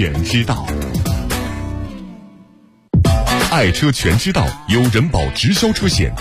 全知道。爱车全知道由人保直销车险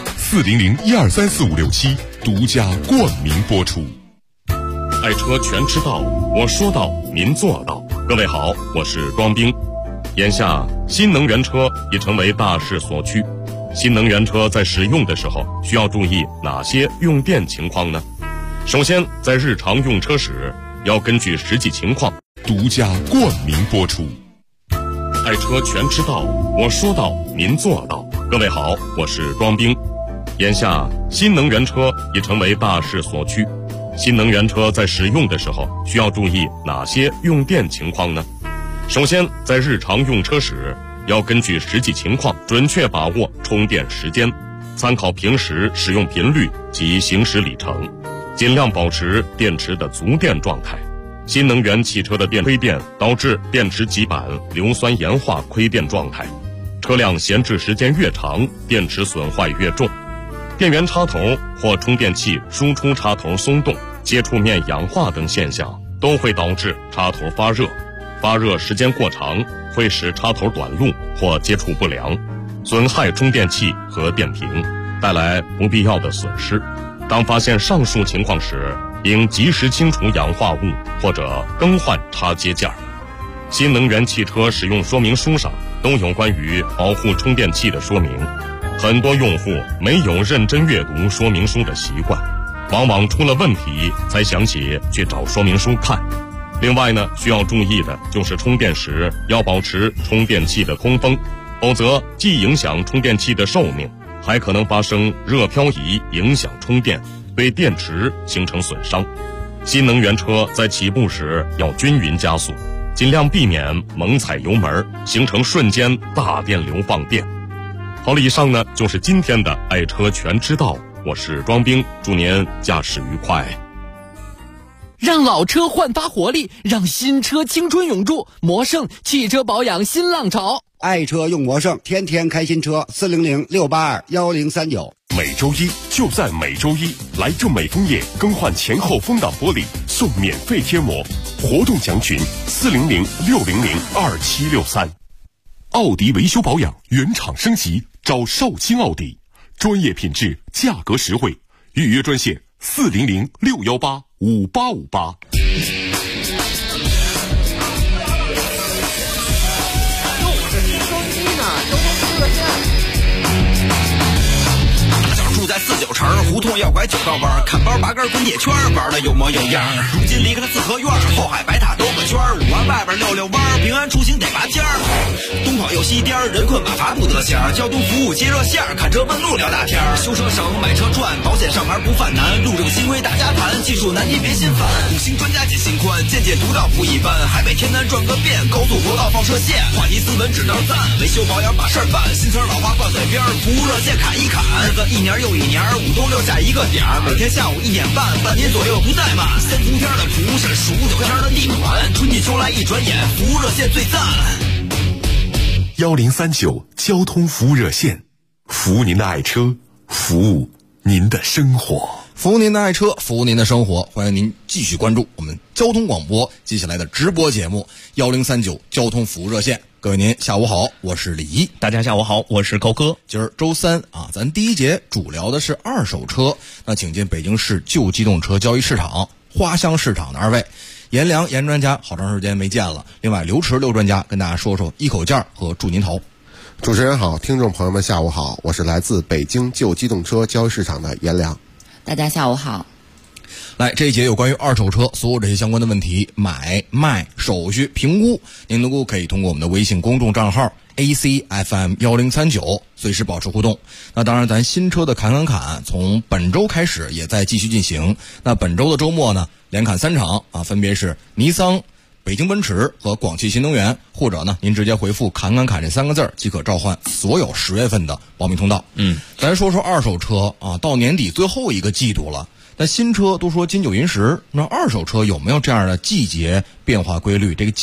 400123456独家冠名播出。爱车全知道，我说到您做到。各位好，我是庄兵。眼下新能源车已成为大势所趋，新能源车在使用的时候需要注意哪些用电情况呢？首先，在日常用车时要根据实际情况独家冠名播出。爱车全知道，我说到您做到。各位好，我是庄兵。眼下新能源车已成为大势所趋，新能源车在使用的时候需要注意哪些用电情况呢？首先，在日常用车时要根据实际情况准确把握充电时间，参考平时使用频率及行驶里程，尽量保持电池的足电状态。新能源汽车的电亏电导致电池极板硫酸盐化亏电状态，车辆闲置时间越长，电池损坏越重。电源插头或充电器输出插头松动、接触面氧化等现象都会导致插头发热，发热时间过长会使插头短路或接触不良，损害充电器和电瓶，带来不必要的损失。当发现上述情况时，应及时清除氧化物或者更换插接件。新能源汽车使用说明书上都有关于保护充电器的说明，很多用户没有认真阅读说明书的习惯，往往出了问题才想起去找说明书看。另外呢，需要注意的就是充电时要保持充电器的通风，否则既影响充电器的寿命，还可能发生热漂移影响充电，对电池形成损伤。新能源车在起步时要均匀加速，尽量避免猛踩油门，形成瞬间大电流放电。好了，以上呢就是今天的爱车全知道，我是庄兵，祝您驾驶愉快。 让老车焕发活力，让新车青春永驻。魔胜汽车保养新浪潮， 爱车用魔胜，天天开新车。400-682-1039。 每周一就在每周一，来正美枫叶更换前后风挡玻璃送免费贴膜，活动详询400-600-2763。奥迪维修保养原厂升级，找少卿奥迪，专业品质，价格实惠，预约专线400-618-5858。 住在49城胡同要拐9道弯，看包拔根滚铁圈，玩的有模有样。如今离开了四合院，后海白塔兜个圈，5环外边溜溜弯，平安出行得拔尖儿。东跑又西颠，人困马乏不得闲，交通服务接热线，看车问路聊大天。修车省，买车赚，保险上牌不犯难，路政新规大家谈，技术难题别心烦。5星专家解心宽，见解独到不一般，海北天南转个遍，高速国道放射线，话题斯文只能赞，维修保养把事儿办，新车老花挂嘴边，服务热线砍一砍，日子一年又一年，5都留下一个点儿，每天下午1点半，半年左右不怠慢。3伏天的蒲是数9天的地暖，春季秋来一转眼，服务热线最赞。 1039交通服务热线，服务您的爱车，服务您的生活。 服务您的爱车，服务您的生活。欢迎您继续关注我们交通广播接下来的直播节目1039交通服务热线。各位您下午好，我是李一。 大家下午好，我是高哥。 今儿周三啊，咱第一节主聊的是二手车。那请进北京市旧机动车交易市场花乡市场的二位，严良严专家好长时间没见了，另外刘驰刘专家跟大家说说一口价和祝您头。 主持人好，听众朋友们下午好，我是来自北京旧机动车交易市场的严良。 大家下午好。 来，这一节有关于二手车所有这些相关的问题，买卖手续评估，您都可以通过我们的微信公众账号 ACFM1039 随时保持互动。那当然咱新车的砍从本周开始也在继续进行。那本周的周末呢，连砍3场啊，分别是尼桑、北京奔驰和广汽新能源，或者呢您直接回复砍这3个字即可召唤所有10月份的报名通道。咱说说二手车啊，到年底最后一个季度了，但新车都说金九银十，那二手车有没有这样的季节变化规律？这个价儿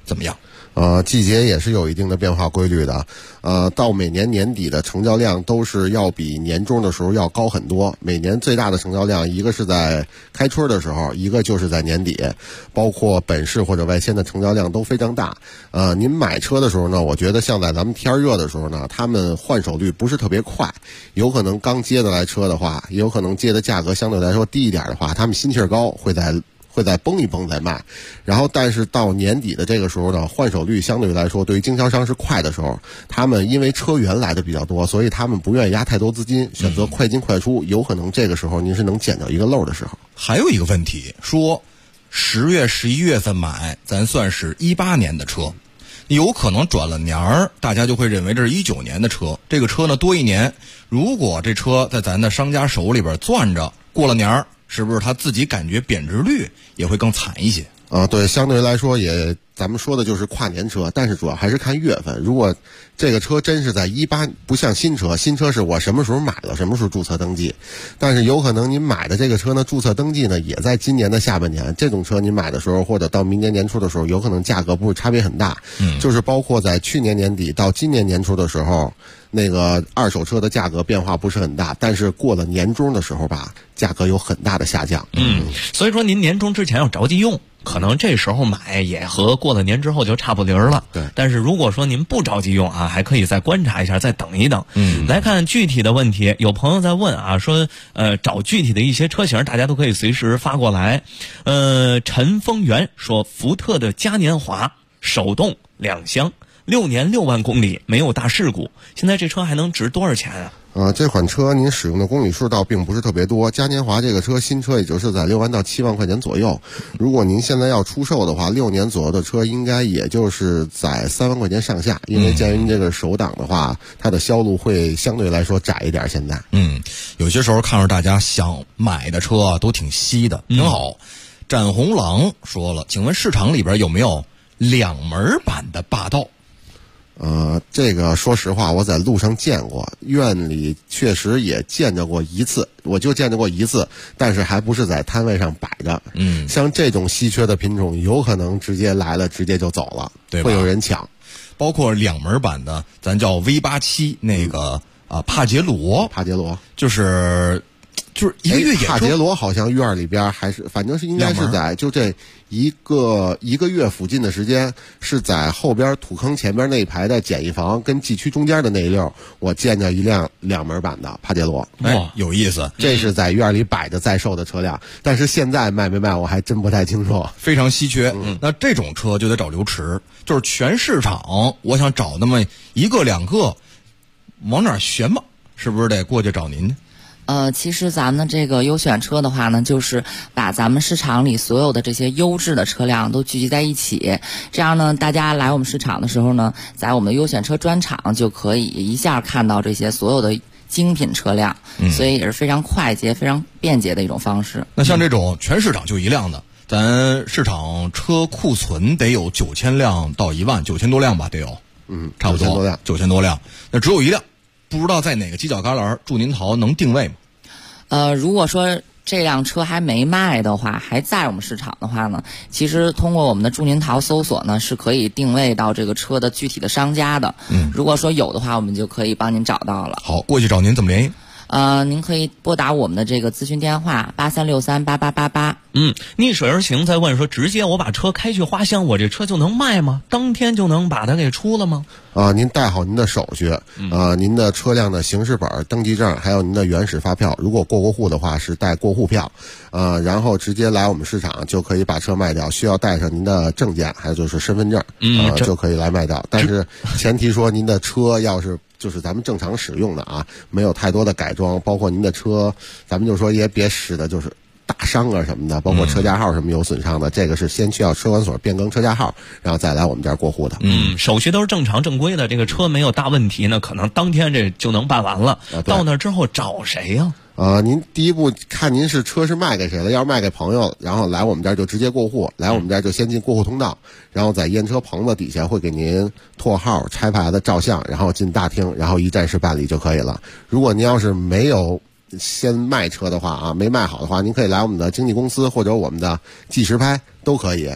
怎么样？ 季节也是有一定的变化规律的。到每年年底的成交量都是要比年中的时候要高很多。每年最大的成交量，一个是在开春的时候，一个就是在年底，包括本市或者外迁的成交量都非常大。您买车的时候呢，我觉得像在咱们天热的时候呢，他们换手率不是特别快，有可能刚接的来车的话，也有可能接的价格相对来说低一点的话，他们心气儿高，会再绷一绷再卖，然后但是到年底的这个时候呢，换手率相对来说对于经销商是快的时候，他们因为车源来的比较多，所以他们不愿意压太多资金，选择快进快出，有可能这个时候您是能捡到一个漏的时候。 还有一个问题，说10月11月份买，咱算是18年的车，有可能转了年儿，大家就会认为这是19年的车，这个车呢多一年，如果这车在咱的商家手里边攥着，过了年儿，是不是他自己感觉贬值率也会更惨一些？ 对，相对来说也，咱们说的就是跨年车，但是主要还是看月份。如果这个车真是在18，不像新车，新车是我什么时候买了，什么时候注册登记，但是有可能您买的这个车呢，注册登记呢也在今年的下半年，这种车您买的时候，或者到明年年初的时候，有可能价格不是差别很大。就是包括在去年年底到今年年初的时候，那个二手车的价格变化不是很大，但是过了年中的时候吧，价格有很大的下降。 所以说您年终之前要着急用，可能这时候买也和过了年之后就差不离儿了。 对， 但是如果说您不着急用啊，还可以再观察一下，再等一等。来看具体的问题，有朋友在问啊，说找具体的一些车型，大家都可以随时发过来。陈丰源说，福特的嘉年华手动2厢，6年6万公里，没有大事故，现在这车还能值多少钱啊？ 这款车您使用的公里数倒并不是特别多，嘉年华这个车新车也就是在6万到7万块钱左右。如果您现在要出售的话，6年左右的车应该也就是在3万块钱上下，因为鉴于这个手挡的话，它的销路会相对来说窄一点。现在， 有些时候看着大家想买的车都挺稀的，挺好。展红狼说了，请问市场里边有没有2门版的霸道？ 这个说实话，我在路上见过，院里确实也见着过一次，我就见着过一次，但是还不是在摊位上摆着。像这种稀缺的品种，有可能直接来了，直接就走了， 对吧？ 会有人抢。 包括2门版的，咱叫 V87那个帕杰罗，就是一个越野车。 帕杰罗好像院里边还是，反正是应该是在就这一个月附近的时间，是在后边土坑前边那一排的简易房跟G区中间的那一溜，我见着一辆2门版的帕杰罗。 有意思， 这是在院里摆着在售的车辆，但是现在卖没卖我还真不太清楚， 非常稀缺。那这种车就得找刘驰，就是全市场我想找那么1个2个，往哪儿选吧？是不是得过去找您去？ 其实咱们这个优选车的话呢，就是把咱们市场里所有的这些优质的车辆都聚集在一起，这样呢，大家来我们市场的时候呢，在我们的优选车专场就可以一下看到这些所有的精品车辆，所以也是非常快捷、非常便捷的一种方式。 那像这种全市场就一辆的，咱市场车库存得有9000辆到1万，9000多辆吧，得有，差不多9000多辆，那只有一辆，不知道在哪个犄角旮旯，祝您淘能定位吗？ 如果说这辆车还没卖的话，还在我们市场的话呢，其实通过我们的祝您淘搜索呢，是可以定位到这个车的具体的商家的。如果说有的话，我们就可以帮您找到了。 好，过去找您怎么联系？ 您可以拨打我们的这个咨询电话83638888。 逆水而行在问说，直接我把车开去花乡，我这车就能卖吗？当天就能把它给出了吗？ 您带好您的手续，您的车辆的行驶本、登记证，还有您的原始发票，如果过户的话是带过户票，然后直接来我们市场就可以把车卖掉，需要带上您的证件，还有就是身份证，就可以来卖掉。但是前提说您的车要是就是咱们正常使用的啊，没有太多的改装，包括您的车，咱们就说也别使的就是大伤啊什么的，包括车架号什么有损伤的，这个是先需要车管所变更车架号，然后再来我们这儿过户的。 手续都是正常正规的，这个车没有大问题呢，可能当天这就能办完了。到那之后找谁呀？ 您第一步看您是车是卖给谁了，要是卖给朋友，然后来我们这儿就直接过户，来我们这儿就先进过户通道，然后在验车棚子底下会给您拓号、拆牌子、照相，然后进大厅，然后一站式办理就可以了。如果您要是没有先卖车的话没卖好的话，您可以来我们的经纪公司或者我们的计时拍都可以。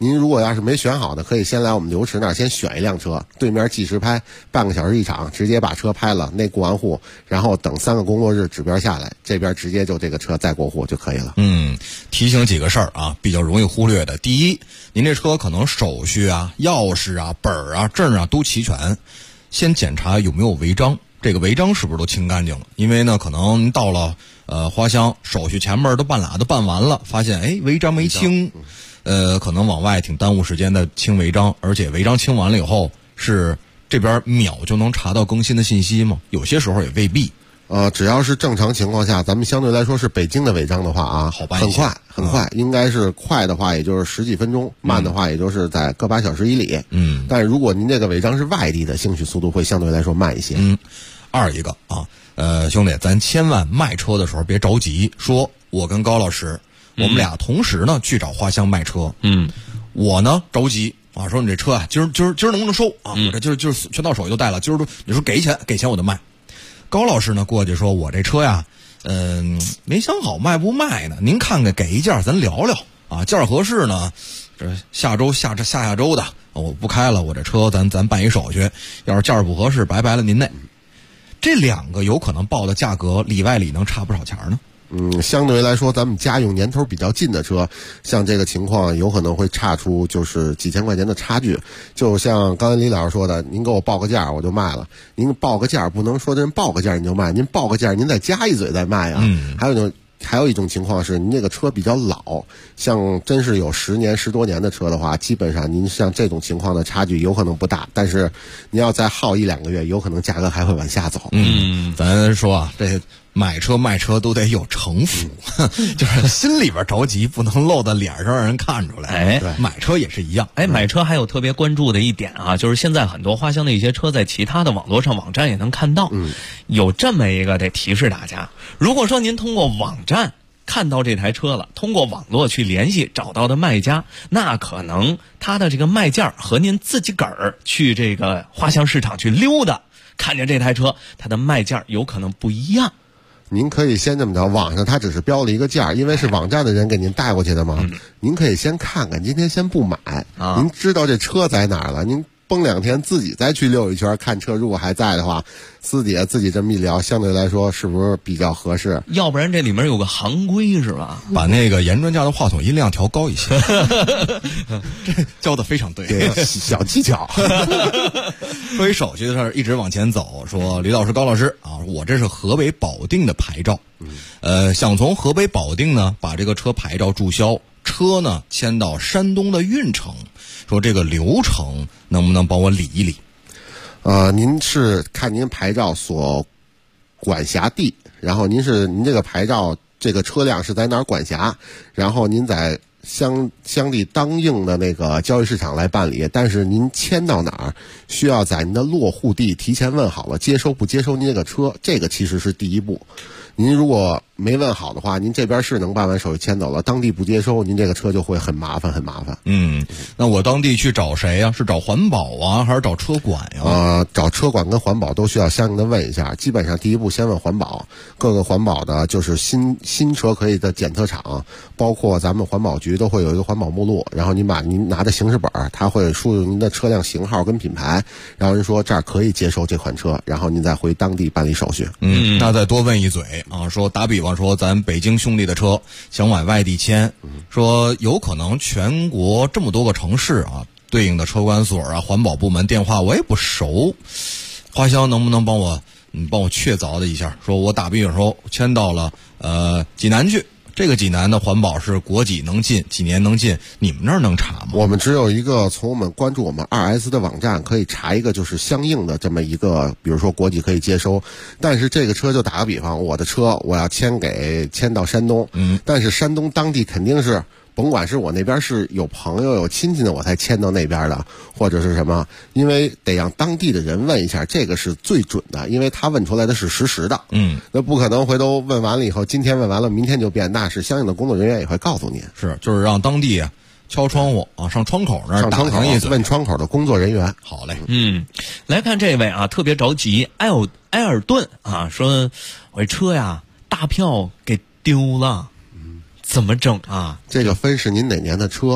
您如果要是没选好的，可以先来我们刘池那儿先选一辆车，对面计时拍，半个小时一场，直接把车拍了，那过完户，然后等3个工作日指标下来，这边直接就这个车再过户就可以了。 提醒几个事儿啊，比较容易忽略的。第一，您这车可能手续啊、钥匙啊、本儿啊、证啊都齐全，先检查有没有违章，这个违章是不是都清干净了？因为呢，可能您到了花乡，手续前面都办完了，发现违章没清。可能往外挺耽误时间的清违章，而且违章清完了以后，是这边秒就能查到更新的信息吗？有些时候也未必。 只要是正常情况下，咱们相对来说是北京的违章的话啊， 好办一些， 很快，应该是快的话也就是10几分钟，慢的话也就是在个把小时以里。但是如果您这个违章是外地的，兴许速度会相对来说慢一些。 二一个啊，兄弟，咱千万卖车的时候别着急，说我跟高老师。我们俩同时呢去找花乡卖车，我呢着急啊，说你这车啊，今儿能不能收啊？我这今儿全到手就带了，今儿都你说给钱我就卖。高老师呢过去说，我这车呀，没想好卖不卖呢，您看看给一价咱聊聊啊，价合适呢，这下周下周的我不开了，我这车咱办一手续，要是价不合适，拜拜了您那。这两个有可能报的价格里外里能差不少钱呢。 相对来说，咱们家用年头比较近的车，像这个情况有可能会差出就是几千块钱的差距。就像刚才李老师说的，您给我报个价我就卖了，您报个价不能说人报个价你就卖，您报个价您再加一嘴再卖啊。还有一种情况是，您这个车比较老，像真是有10多年的车的话，基本上您像这种情况的差距有可能不大，但是您要再耗1、2个月，有可能价格还会往下走。 咱说啊，这买车卖车都得有城府，就是心里边着急，不能露到脸上让人看出来。对，买车也是一样。 买车还有特别关注的一点啊，就是现在很多花乡的一些车在其他的网络上网站也能看到。有这么一个得提示大家，如果说您通过网站看到这台车了，通过网络去联系找到的卖家，那可能他的这个卖价和您自己个儿去这个花乡市场去溜达，看见这台车，它的卖价有可能不一样。 您可以先这么着，网上它只是标了一个价，因为是网站的人给您带过去的嘛。您可以先看看，今天先不买，您知道这车在哪儿了，您蹦2天自己再去溜一圈看车，如果还在的话，私底下自己这么一聊，相对来说是不是比较合适？ 要不然这里面有个行规是吧？ 把那个严专家的话筒音量调高一些，这教的非常对， 小技巧。 说一手续的事儿，一直往前走，说李老师、高老师啊，我这是河北保定的牌照，想从河北保定呢把这个车牌照注销，车呢迁到山东的运城，说这个流程能不能帮我理一理？ 您是看您牌照所管辖地，然后您这个牌照这个车辆是在哪儿管辖，然后您在相地当应的那个交易市场来办理，但是您迁到哪儿，需要在您的落户地提前问好了，接收不接收您这个车，这个其实是第一步。您如果没问好的话，您这边是能办完手续迁走了，当地不接收，您这个车就会很麻烦。 那我当地去找谁呀？是找环保啊，还是找车管呀？ 找车管跟环保都需要相应的问一下。基本上第一步先问环保，各个环保的就是新车可以的检测厂，包括咱们环保局都会有一个环保目录，然后您把您拿的行驶本，他会输入您的车辆型号跟品牌，然后人说这儿可以接收这款车，然后您再回当地办理手续。 那再多问一嘴啊，说打比方说咱北京兄弟的车想往外地迁，说有可能全国这么多个城市啊，对应的车管所啊、环保部门电话我也不熟，花乡能不能帮我确凿的一下？说我打比方说迁到了济南去，这个济南的环保是国几能进，几年能进，你们那儿能查吗？ 我们只有一个，从我们关注我们2S 的网站可以查一个就是相应的这么一个，比如说国几可以接收，但是这个车就打个比方，我的车我要迁到山东，但是山东当地肯定是甭管是我那边是有朋友有亲戚的我才迁到那边的，或者是什么，因为得让当地的人问一下，这个是最准的，因为他问出来的是实时的。那不可能回头问完了以后，今天问完了明天就变，那是相应的工作人员也会告诉您。 就是让当地敲窗户啊，上窗口那儿打上意思， 问窗口的工作人员。 好嘞。 来看这位啊，特别着急，埃尔顿啊，说我这车呀大票给丢了。怎么整啊？ 这个分是您哪年的车？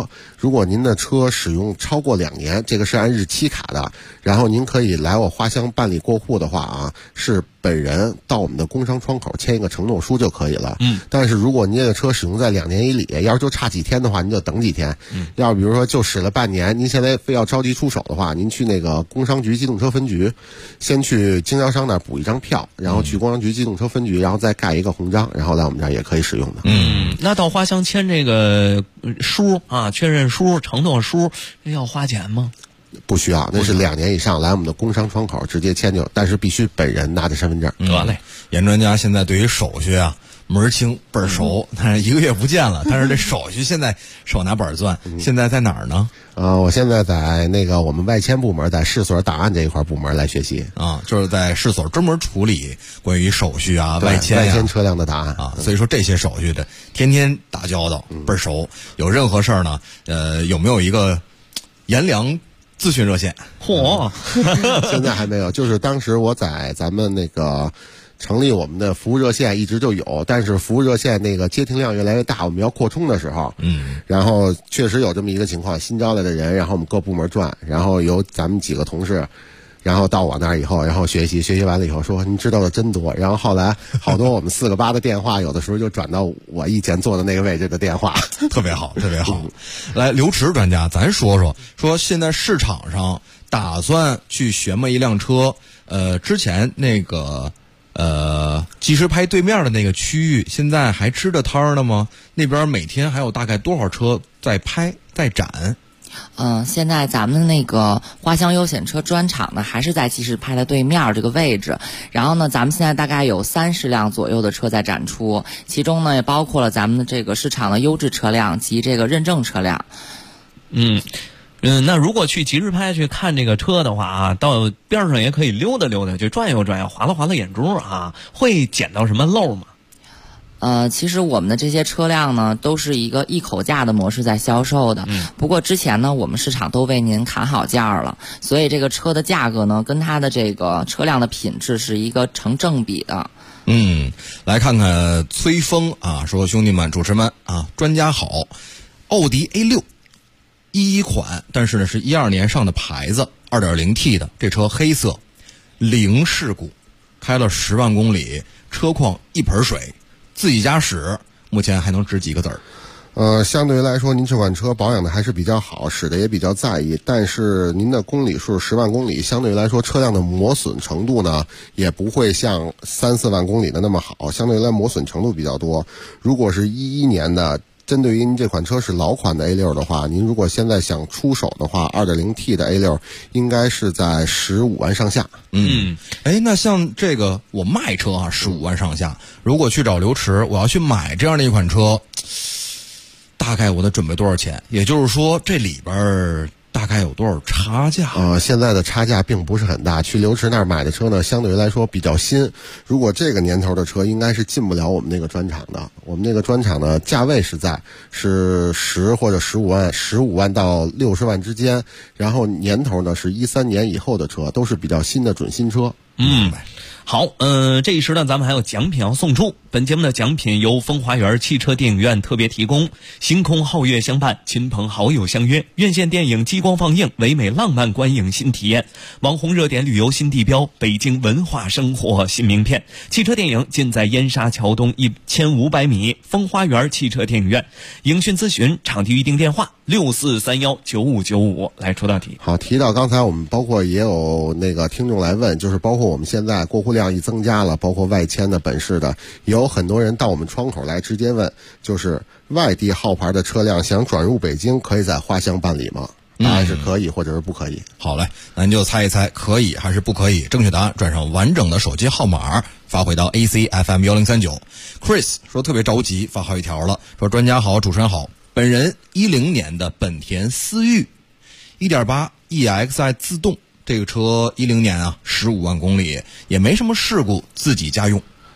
如果您的车使用超过2年，这个是按日期卡的，然后您可以来我花乡办理过户的话啊，是本人到我们的工商窗口签一个承诺书就可以了。但是如果您这个车使用在2年以里，要是就差几天的话，您就等几天。要是比如说就使了半年，您现在非要着急出手的话，您去那个工商局机动车分局，先去经销商那儿补一张票，然后去工商局机动车分局，然后再盖一个红章，然后来我们这儿也可以使用的。 那到花乡签这个书啊，确认书、承诺书，这要花钱吗？ 不需要，那是2年以上来我们的工商窗口直接签就，但是必须本人拿着身份证。 得嘞， 严专家现在对于手续啊门儿清倍儿熟，但是1个月不见了，但是这手续现在手拿本攥。现在在哪儿呢？ 我现在在那个我们外签部门，在市所档案这一块部门来学习啊，就是在市所专门处理关于手续啊、外签车辆的档案啊，所以说这些手续的天天打交道，倍儿熟。有任何事儿呢，有没有一个颜良咨询热线？ 嚯， 现在还没有，就是当时我在咱们那个成立我们的服务热线一直就有，但是服务热线那个接听量越来越大，我们要扩充的时候，然后确实有这么一个情况，新招来的人，然后我们各部门转，然后由咱们几个同事，然后到我那儿以后，然后学习完了以后说您知道的真多，然后后来好多我们4个8的电话，有的时候就转到我以前坐的那个位置的电话， 特别好，特别好。来，刘驰专家，咱说现在市场上打算去选买一辆车，之前那个即时拍对面的那个区域，现在还吃着摊儿呢吗？那边每天还有大概多少车在拍在展？ 现在咱们那个花乡优选车专场呢，还是在即时拍的对面这个位置。然后呢，咱们现在大概有30辆左右的车在展出，其中呢也包括了咱们的这个市场的优质车辆及这个认证车辆。 那如果去即时拍去看这个车的话啊，到边上也可以溜达溜达，去转悠转悠，划拉划拉眼珠啊，会捡到什么漏吗？ 其实我们的这些车辆呢，都是一个一口价的模式在销售的。不过之前呢，我们市场都为您砍好价了，所以这个车的价格呢，跟它的这个车辆的品质是一个成正比的。 来看看崔峰啊，说兄弟们、主持们啊，专家好，奥迪 A6。11款，但是呢是12年上的牌子 2.0T 的，这车黑色，0事故，开了10万公里，车况一盆水，自己家使，目前还能值几个子儿？ 相对来说您这款车保养的还是比较好，使的也比较在意，但是您的公里数10万公里，相对来说车辆的磨损程度呢也不会像3、4万公里的那么好，相对来磨损程度比较多。如果是11年的，针对于您这款车是老款的 A6 的话，您如果现在想出手的话， 2.0T 的 A6 应该是在15万上下。 那像这个我卖车啊15万上下，如果去找刘驰，我要去买这样的一款车，大概我得准备多少钱？也就是说这里边大概有多少差价？ 现在的差价并不是很大。去刘驰那儿买的车呢，相对来说比较新。如果这个年头的车，应该是进不了我们那个专场的。我们那个专场的价位是10或者15万，15万到60万之间。然后年头呢是13年以后的车，都是比较新的准新车。 好，这一时呢，咱们还有奖品要送出。本节目的奖品由风华园汽车电影院特别提供，星空皓月相伴，亲朋好友相约，院线电影激光放映，唯美浪漫观影新体验，网红热点旅游新地标，北京文化生活新名片。汽车电影尽在燕莎桥东1500米风华园汽车电影院。影讯咨询场地预订电话64319595。来出道题。 好，提到刚才我们包括也有那个听众来问，就是包括我们现在过户量一增加了，包括外签的本市的，也有很多人到我们窗口来直接问，就是外地号牌的车辆想转入北京，可以在花乡办理吗？答案是可以或者是不可以。 好嘞，那您就猜一猜可以还是不可以，正确答案转上完整的手机号码发回到 ACFM1039。 Chris 说特别着急，发好一条了，说专家好，主持人好，本人10年的本田思域 1.8 EXI 自动，这个车10年啊15万公里，也没什么事故，自己家用。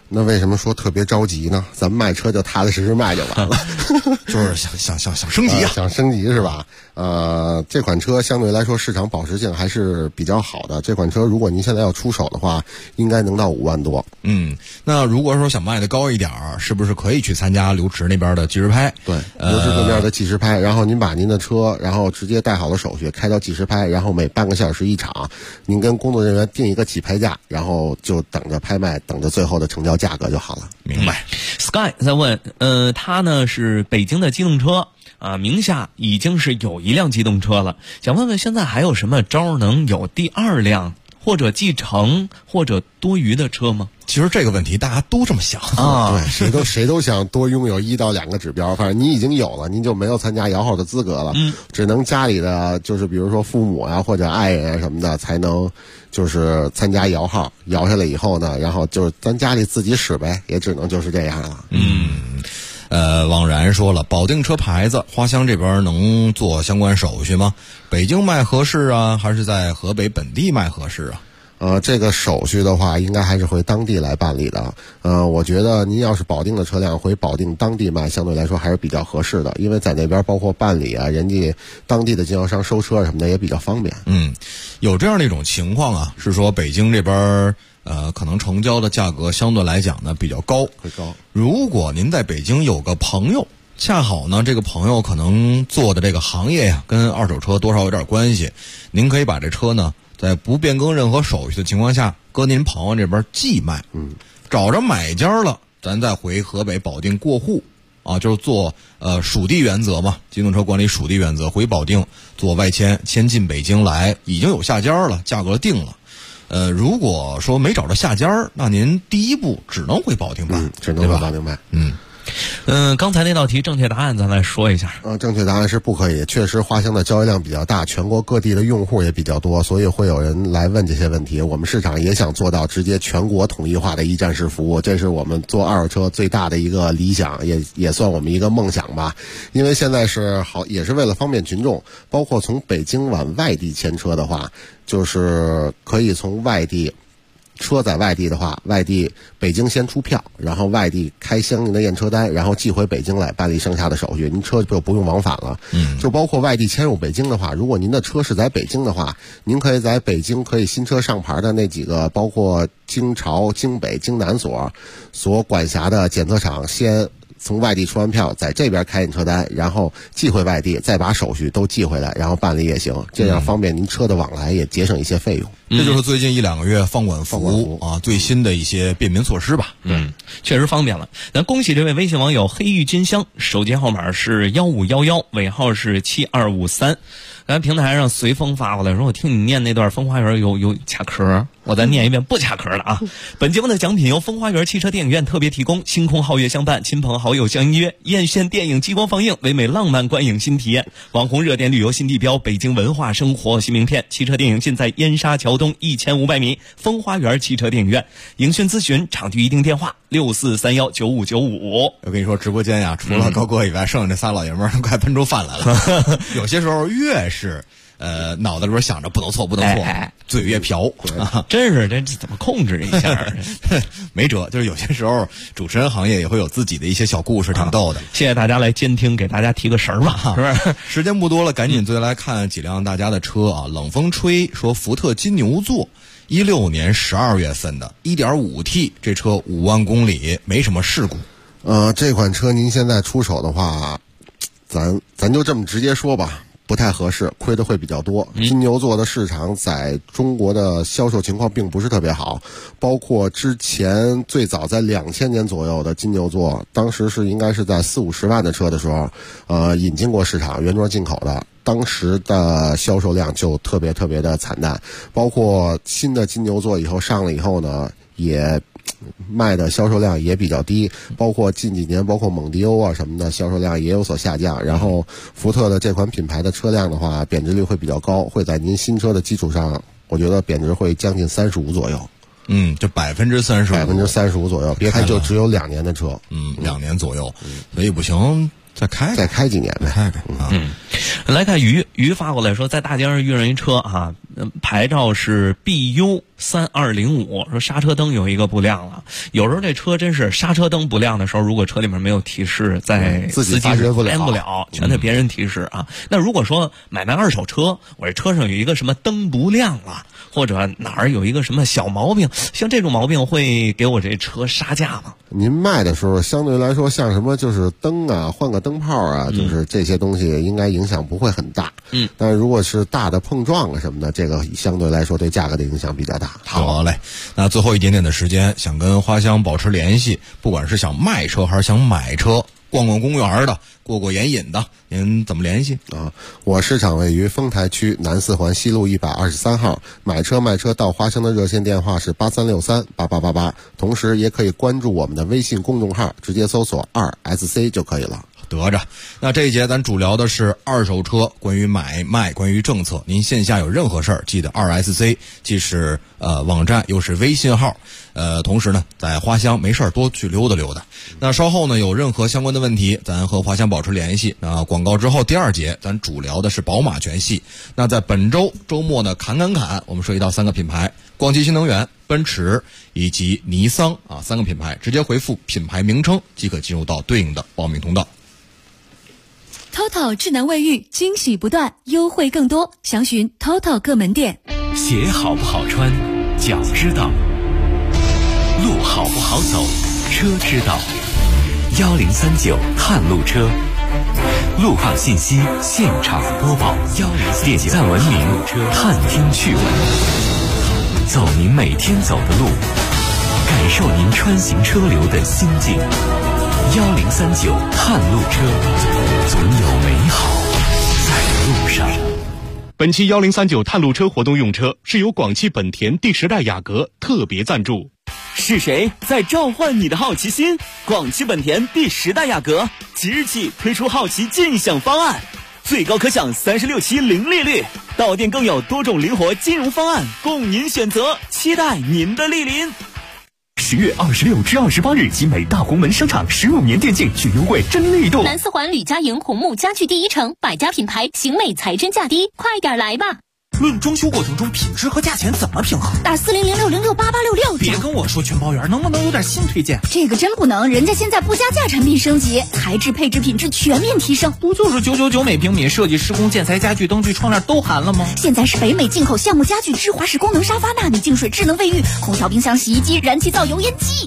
那为什么说特别着急呢？咱们卖车就踏踏实实卖就完了， 就是想升级啊， 想升级是吧？这款车相对来说市场保值性还是比较好的。这款车如果您现在要出手的话，应该能到5万多。 那如果说想卖的高一点，是不是可以去参加刘驰那边的技师拍？ 对，刘驰那边的技师拍，然后您把您的车，然后直接带好了手续，开到技师拍，然后每半个小时一场，您跟工作人员定一个起拍价，然后就等着拍卖，等着最后的成交价格就好了。 明白。 Sky 在问，他呢是北京的机动车啊，名下已经是有一辆机动车了，想问问现在还有什么招能有第2辆或者继承或者多余的车吗？ 其实这个问题大家都这么想啊， 对，谁都想多拥有1到2个指标，反正你已经有了，您就没有参加摇号的资格了，只能家里的就是比如说父母啊或者爱人啊什么的才能就是参加摇号，摇下来以后呢，然后就是咱家里自己使呗，也只能就是这样了。 枉然说了，保定车牌子，花乡这边能做相关手续吗？北京卖合适啊，还是在河北本地卖合适啊？ 这个手续的话，应该还是回当地来办理的。我觉得您要是保定的车辆回保定当地卖，相对来说还是比较合适的，因为在那边包括办理啊，人家当地的经销商收车什么的也比较方便。 有这样的一种情况啊，是说北京这边可能成交的价格相对来讲呢比较高， 会高。 如果您在北京有个朋友，恰好呢这个朋友可能做的这个行业呀跟二手车多少有点关系，您可以把这车呢在不变更任何手续的情况下，搁您朋友这边寄卖，找着买家了，咱再回河北保定过户啊，就是做属地原则嘛，机动车管理属地原则，回保定做外迁，迁进北京来，已经有下家了，价格定了。如果说没找着下家，那您第一步只能回保定办， 只能回保定办。 刚才那道题正确答案咱来说一下。 正确答案是不可以。确实花乡的交易量比较大，全国各地的用户也比较多，所以会有人来问这些问题。我们市场也想做到直接全国统一化的一站式服务，这是我们做二手车最大的一个理想，也算我们一个梦想吧。因为现在也是为了方便群众，包括从北京往外地迁车的话，就是可以从外地车在外地的话，外地北京先出票，然后外地开相应的验车单，然后寄回北京来办理剩下的手续，您车就不用往返了。就包括外地迁入北京的话，如果您的车是在北京的话，您可以在北京可以新车上牌的那几个，包括京朝、京北、京南所管辖的检测厂，先从外地出完票，在这边开验车单，然后寄回外地，再把手续都寄回来，然后办理也行，这样方便您车的往来，也节省一些费用。 这就是最近1-2个月放管服务啊最新的一些便民措施吧。 确实方便了。咱恭喜这位微信网友黑玉金香，手机号码是1511，尾号是7253。刚才平台上随风发过来说，我听你念那段风花园有卡壳，我再念一遍不卡壳了啊。本节目的奖品由风花园汽车电影院特别提供，星空皓月相伴，亲朋好友相约，艳羡电影激光放映，唯美浪漫观影新体验，网红热点旅游新地标，北京文化生活新名片。汽车电影尽在燕莎桥东1500米风花园汽车电影院。营讯咨询场地预订电话64319595。 我跟你说，直播间呀，除了高哥以外，剩下这仨老爷们儿都快喷出饭来了。有些时候越是脑子里边想着不能错，嘴越瓢， 真是这怎么控制一下？ 没辙，就是有些时候主持人行业也会有自己的一些小故事，挺逗的。 谢谢大家来监听，给大家提个神儿吧，是不是？ 时间不多了，赶紧再来看几辆大家的车啊！冷风吹说，福特金牛座，16年12月份的 1.5T， 这车5万公里，没什么事故。 这款车您现在出手的话，咱就这么直接说吧，不太合适，亏的会比较多。金牛座的市场在中国的销售情况并不是特别好，包括之前最早在2000年左右的金牛座，当时应该是在40-50万的车的时候，引进过市场，原装进口的。当时的销售量就特别的惨淡，包括新的金牛座以后上了以后呢，也卖的销售量也比较低，包括近几年包括蒙迪欧啊什么的销售量也有所下降。然后福特的这款品牌的车辆的话，贬值率会比较高，会在您新车的基础上，我觉得贬值会将近35%左右。 就35% 左右，别看就只有2年的车 ，2年左右，所以不行。再开几年呗， 来看鱼发过来说，在大街上遇上一车啊， 牌照是 BU3205，说刹车灯有一个不亮了。有时候这车真是刹车灯不亮的时候，如果车里面没有提示，在司机是发现不了，全得别人提示啊。那如果说买卖二手车，我这车上有一个什么灯不亮了，或者哪儿有一个什么小毛病，像这种毛病会给我这车杀价吗？ 您卖的时候相对来说，像什么就是灯啊，换个灯泡啊，就是这些东西应该影响不会很大。但是如果是大的碰撞啊什么的，这个相对来说对价格的影响比较大。 好嘞，那最后一点点的时间，想跟花乡保持联系，不管是想卖车还是想买车，逛逛公园的，过眼瘾的，您怎么联系啊？我市场位于丰台区南四环西路123号，买车卖车到花乡的热线电话是83638888，同时也可以关注我们的微信公众号，直接搜索2SC 就可以了。 得着，那这一节咱主聊的是二手车，关于买卖，关于政策。您线下有任何事儿，记得2SC，既是网站，又是微信号。同时呢，在花乡没事儿多去溜达溜达。那稍后呢，有任何相关的问题，咱和花乡保持联系。那广告之后第二节，咱主聊的是宝马全系。那在本周末呢，侃，我们涉及到3个品牌：广汽新能源、奔驰以及尼桑啊，3个品牌，直接回复品牌名称即可进入到对应的报名通道。 TOTO 智能卫浴，惊喜不断，优惠更多，详询 TOTO 各门店。 鞋好不好穿，脚知道；路好不好走，车知道。1039探路车，路况信息现场播报。点赞文明，探听趣闻，走您每天走的路，感受您穿行车流的心境。1039探路车，总有美好在路上。 本期1039探路车活动用车是由广汽本田第10代雅阁特别赞助。 是谁在召唤你的好奇心？广汽本田第10代雅阁即日起推出好奇尽享方案，最高可享36期零利率，到店更有多种灵活金融方案供您选择，期待您的莅临。 10月26至28日，集美大红门商场15年电竞巨优惠真力度。 南四环吕家营红木家具第一城，百家品牌，行美才真价低，快点来吧！ 论装修过程中品质和价钱怎么平衡？ 打4006068866。 别跟我说全包圆，能不能有点新推荐？ 这个真不能，人家现在不加价产品升级，材质配置品质全面提升。 不就是999每平米，设计施工建材家具灯具窗帘都含了吗？ 现在是北美进口项目家具，芝华士功能沙发，纳米净水智能卫浴，空调冰箱洗衣机，燃气灶油烟机。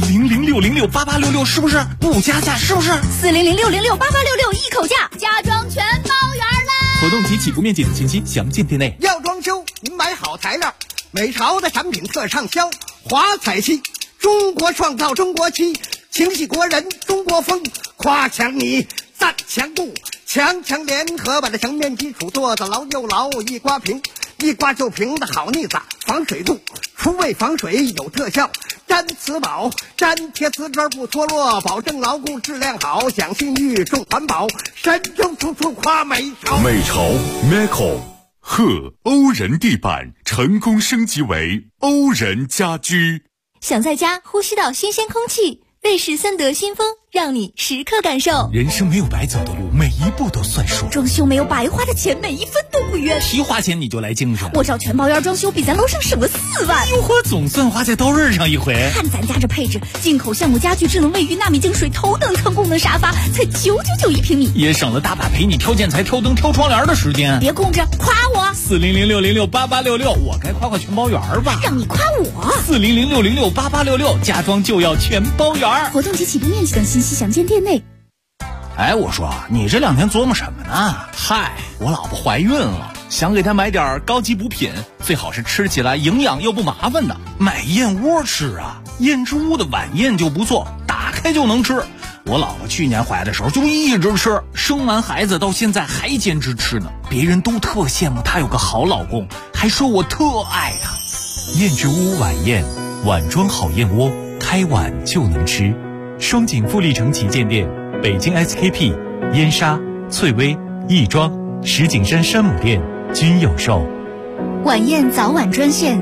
4006068866是不是不加价？是不是 4006068866一口价，家装全包圆啦！ 活动及起步面积等信息详见店内。 要装修，您买好材料，美潮的产品特畅销。华彩漆，中国创造中国漆，情系国人中国风。夸墙泥，赞墙布，墙联合把这墙面基础做得牢又牢，一刮平，一刮就平的好腻子，防水度，除味防水有特效。粘瓷宝，粘贴瓷砖不脱落，保证牢固质量好，讲信誉重环保，神州处处夸美潮。 美潮 Meco 贺欧人地板成功升级为欧人家居。 想在家呼吸到新鲜空气，瑞士森德新风让你时刻感受。 人生没有白走的路，每一步都算数。 装修没有白花的钱，每一分都不冤。 提花钱你就来精神， 我找全包圆装修比咱楼上省了4万。 哟呵，总算花在刀刃上一回。 看咱家这配置，进口项目家具，智能卫浴，纳米净水，头等舱功能沙发，才999一平米， 也省了大把陪你挑建材、挑灯、挑窗帘的时间。 别空着，夸我 ！4006068866，我该夸全包圆吧？ 让你夸我 ！4006068866，家装就要全包圆。 活动及起步面积等信息详见店内。 哎，我说你这2天琢磨什么呢？嗨，我老婆怀孕了，想给她买点高级补品，最好是吃起来营养又不麻烦的。买燕窝吃啊，燕之屋的晚宴就不错，打开就能吃。我老婆去年怀的时候就一直吃，生完孩子到现在还坚持吃呢。别人都特羡慕她有个好老公，还说我特爱她。燕之屋晚宴，碗装好燕窝，开碗就能吃。双井富力城旗舰店，北京 SKP、燕莎、翠微、亦庄、石景山山姆店均有售。 晚宴早晚专线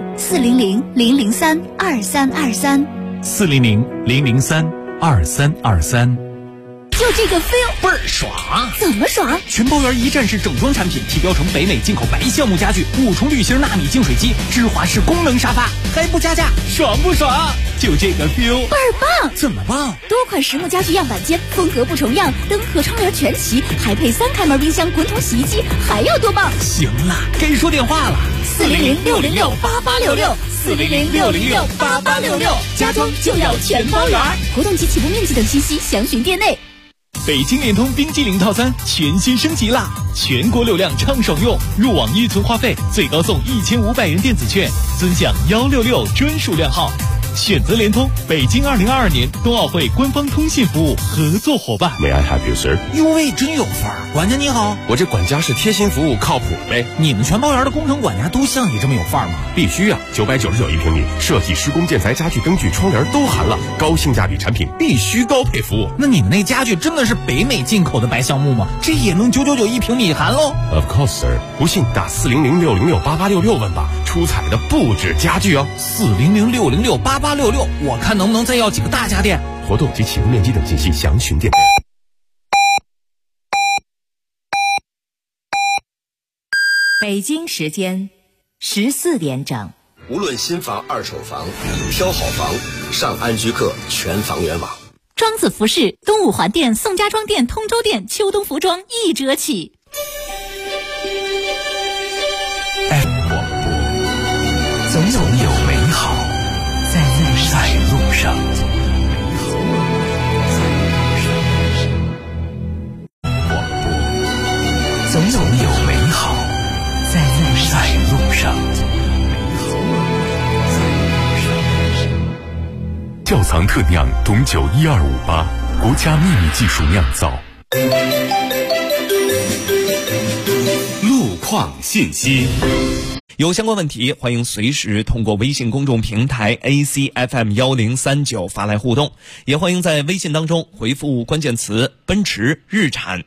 400-003-2323。 400-003-2323。 就这个 feel 倍儿爽。 怎么爽？ 全包圆一站式整装产品，提标成北美进口白橡木家具，5重滤芯纳米净水机，芝华士功能沙发，还不加价，爽不爽？就这个 feel 倍儿棒！ 怎么棒？ 多款实木家具样板间，风格不重样，灯和窗帘全齐，还配3开门冰箱、滚筒洗衣机，还要多棒？ 行了，该说电话了 ，400-606-8866，400-606-8866，家装就要全包圆。活动及起步面积等信息详询店内。 北京联通冰激凌套餐全新升级啦！全国流量畅爽用，入网预存话费最高送1500元电子券，尊享166专属量号。选择联通，北京2022年冬奥会官方通信服务合作伙伴。 May I help you, sir？ 哟喂，真有范儿！管家你好， 我这管家是贴心服务，靠谱呗。 你们全包圆的工程管家都像你这么有范儿吗？ 必须啊！999一平米，设计、施工、建材、家具、灯具、窗帘都含了，高性价比产品必须高配服务。 那你们那家具真的是北美进口的白橡木吗？这也能999一平米含喽 ？Of course, sir。不信打400-606-8866问吧，出彩的不止家具哦。 400-606-8866，我看能不能再要几个大家电。 活动及起步面积等信息详询店内。 北京时间14点整。 无论新房、二手房，挑好房，上安居客全房源网。 庄子服饰东五环店、宋家庄店、通州店秋冬服装1折起。 总有美好在路上。总有美好在路上。 窖藏特酿董酒12588，国家秘密技术酿造。 路况信息。 有相关问题，欢迎随时通过微信公众平台 ACFM1039 发来互动，也欢迎在微信当中回复关键词奔驰日产。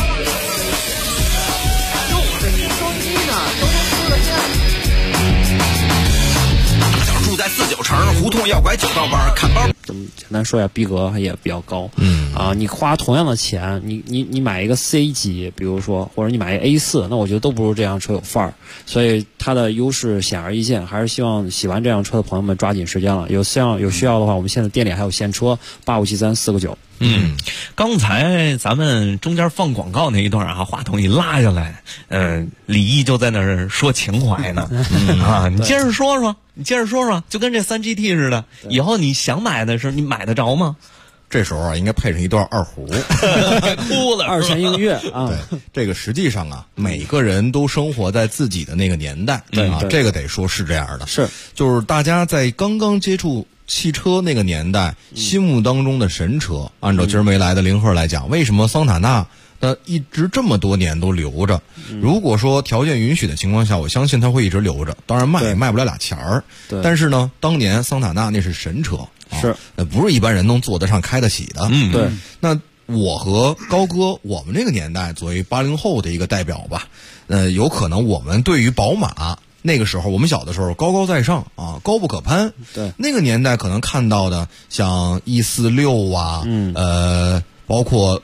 住在49城胡同要拐9道弯，看包。 简单说一下，逼格也比较高。你花同样的钱，你买一个 C 级，比如说，或者你买一个 A4，那我觉得都不如这辆车有范儿。所以它的优势显而易见，还是希望喜欢这辆车的朋友们抓紧时间了。有需要的话，我们现在店里还有现车8573-4个9。 刚才咱们中间放广告那一段啊，话筒一拉下来，李毅就在那儿说情怀呢。你接着说说，就跟这3GT 似的，以后你想买的时候，你买得着吗？ 这时候啊，应该配上一段二胡， 哭了， 二泉映月啊。 对，这个实际上啊，每个人都生活在自己的那个年代，这个得说是这样的， 是， 就是大家在刚刚接触汽车那个年代，心目当中的神车，按照今儿没来的林鹤来讲，为什么桑塔纳一直这么多年都留着？如果说条件允许的情况下，我相信他会一直留着。当然卖不了俩钱儿，但是呢，当年桑塔纳那是神车， 是那不是一般人能坐得上、开得起的。 对。 那我和高哥，我们这个年代作为80后的一个代表吧，有可能我们对于宝马。那个时候我们小的时候高高在上啊，高不可攀。 对， 那个年代可能看到的像146啊，包括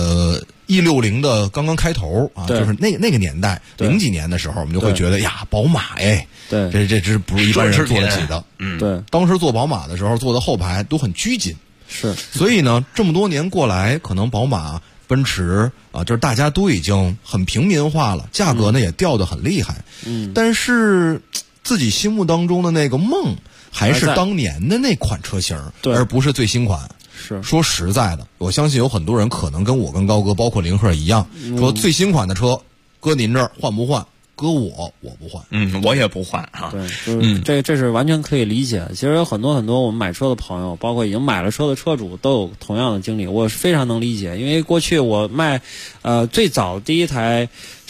E60的刚刚开头啊，就是那个年代，00几年的时候，我们就会觉得呀，宝马对， 这不是一般人坐得起的。 对， 当时坐宝马的时候，坐在后排都很拘谨。 是， 所以呢，这么多年过来，可能宝马、奔驰啊，就是大家都已经很平民化了，价格呢也掉得很厉害。但是自己心目当中的那个梦，还是当年的那款车型，而不是最新款。 是， 说实在的，我相信有很多人可能跟我跟高哥，包括林鹤一样，说最新款的车搁您这儿换不换？搁我不换， 我也不换哈。 对，就是这是完全可以理解。其实有很多我们买车的朋友，包括已经买了车的车主，都有同样的经历，我非常能理解。因为过去我卖，最早第一台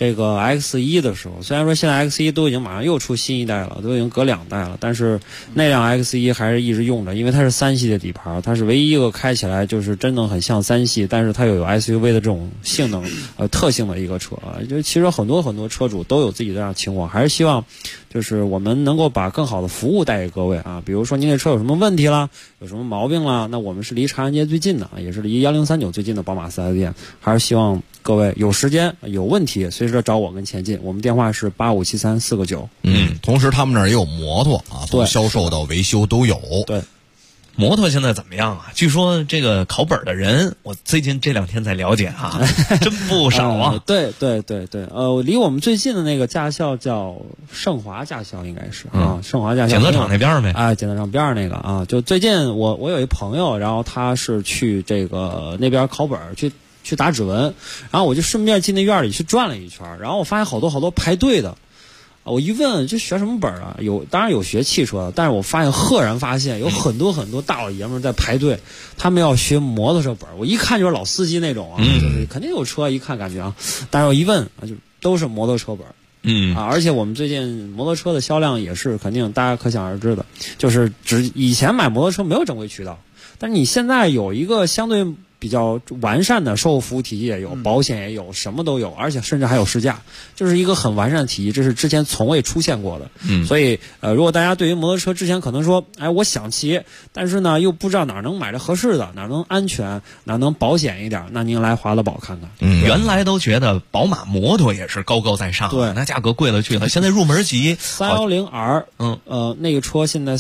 这个 X1 的时候，虽然说现在 X1 都已经马上又出新一代了，都已经隔2代了，但是那辆 X1 还是一直用着，因为它是3系的底盘，它是唯一一个开起来就是真的很像3系，但是它又有 SUV 的这种性能特性的一个车。就其实很多车主都有自己的这样情况，还是希望就是我们能够把更好的服务带给各位啊。比如说您这车有什么问题啦，有什么毛病啦，那我们是离长安街最近的，也是离1039最近的宝马4S店，还是希望各位有时间有问题随时找我跟前进，我们电话是8573-4个9。 同时他们那儿也有摩托啊，从销售到维修都有。 对。 摩托现在怎么样啊？据说这个考本的人，我最近这2天在了解啊，真不少啊。 对，离我们最近的那个驾校叫盛华驾校，应该是盛华驾校。 检测厂那边呗。 检测厂边那个啊，就最近我有一朋友，然后他是去这个那边考本去打指纹，然后我就顺便进那院里去转了一圈，然后我发现好多排队的。我一问，这学什么本啊？当然有学汽车的，但是我赫然发现有很多大老爷们在排队，他们要学摩托车本。我一看就是老司机那种啊，就是肯定有车，一看感觉啊。但是我一问啊，就都是摩托车本。而且我们最近摩托车的销量也是肯定大家可想而知的，就是以前买摩托车没有正规渠道，但是你现在有一个相对比较完善的售后服务体系也有，保险也有，什么都有，而且甚至还有试驾，就是一个很完善的体系，这是之前从未出现过的。所以如果大家对于摩托车之前可能说，我想骑，但是呢又不知道哪能买着合适的，哪能安全，哪能保险一点，那您来华乐宝看看。 原来都觉得宝马摩托也是高高在上，对，那价格贵了去了。现在入门级 310R，那个车现在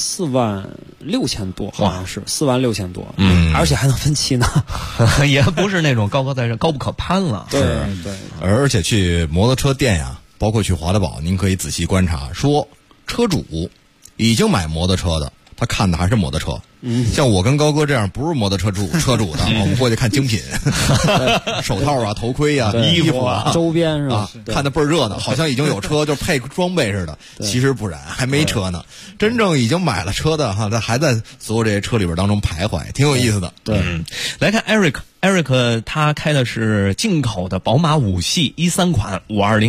46000多，好像是46000多，而且还能分期呢。 也不是那种高高在上、高不可攀了。 对， 而且去摩托车店呀，包括去华德宝，您可以仔细观察，说车主已经买摩托车的，他看的还是摩托车。像我跟高哥这样不是摩托车主的，我们过去看精品，手套啊、头盔啊、衣服啊、 周边是吧？ 看得倍儿热闹，好像已经有车，就配装备似的。其实不然，还没车呢。真正已经买了车的哈，他还在所有这些车里边当中徘徊，挺有意思的。 对， 来看 Eric 他开的是进口的宝马5系13款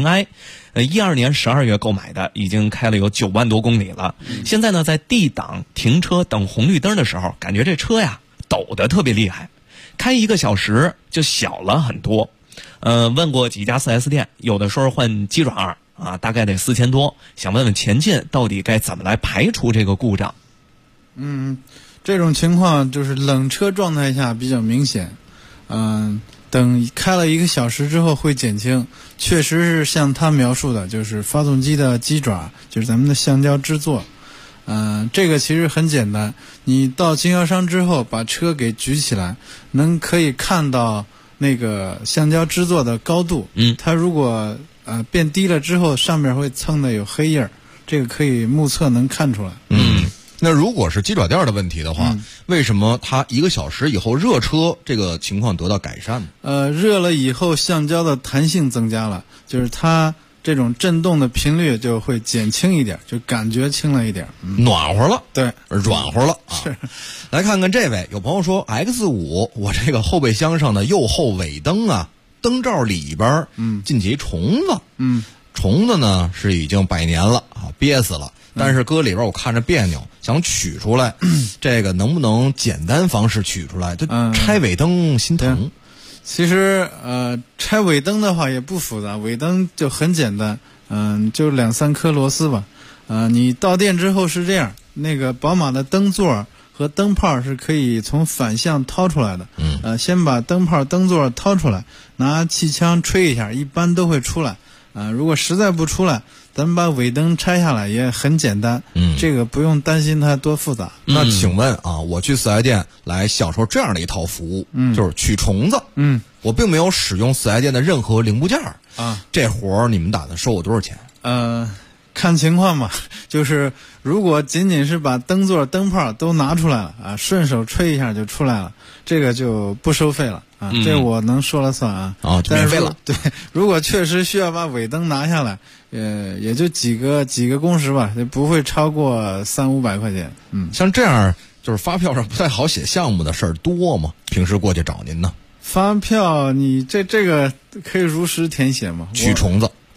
520i。12年12月购买的，已经开了有9万多公里了。现在呢，在 D 档停车等红绿灯的时候，感觉这车呀抖得特别厉害，开1个小时就小了很多。问过几家 4S 店，有的时候换鸡爪啊，大概得4000多。想问问前进到底该怎么来排除这个故障？ 这种情况就是冷车状态下比较明显。等开了1个小时之后会减轻，确实是像他描述的，就是发动机的鸡爪，就是咱们的橡胶支座。这个其实很简单，你到经销商之后把车给举起来，可以看到那个橡胶支座的高度。它如果变低了之后，上面会蹭的有黑印儿，这个可以目测能看出来。 那如果是鸡爪垫的问题的话，为什么它1个小时以后热车这个情况得到改善呢？ 热了以后橡胶的弹性增加了，就是它这种震动的频率就会减轻一点，就感觉轻了一点， 暖和了， 对， 软和了啊。 是， 来看看这位，有朋友说 X5 我这个后备箱上的右后尾灯啊，灯罩里边进去一虫子，虫子呢是已经100年了啊，憋死了。但是搁里边我看着别扭，想取出来，这个能不能简单方式取出来？就拆尾灯心疼。 其实拆尾灯的话也不复杂，尾灯就很简单，就2-3颗螺丝吧。你到店之后是这样，那个宝马的灯座和灯泡是可以从反向掏出来的。先把灯泡、灯座掏出来，拿气枪吹一下，一般都会出来。如果实在不出来，咱们把尾灯拆下来也很简单，这个不用担心它多复杂。 那请问啊，我去4S店来享受这样的一套服务，就是取虫子，我并没有使用4S店的任何零部件啊，这活儿你们打算收我多少钱？ 看情况嘛，就是如果仅仅是把灯座、灯泡都拿出来了啊，顺手吹一下就出来了，这个就不收费了啊，这我能说了算啊。 就免费了。 对，如果确实需要把尾灯拿下来，也就几个工时吧，也不会超过300-500块钱。 像这样就是发票上不太好写项目的事儿多吗？平时过去找您呢？ 发票你这个可以如实填写吗？ 取虫子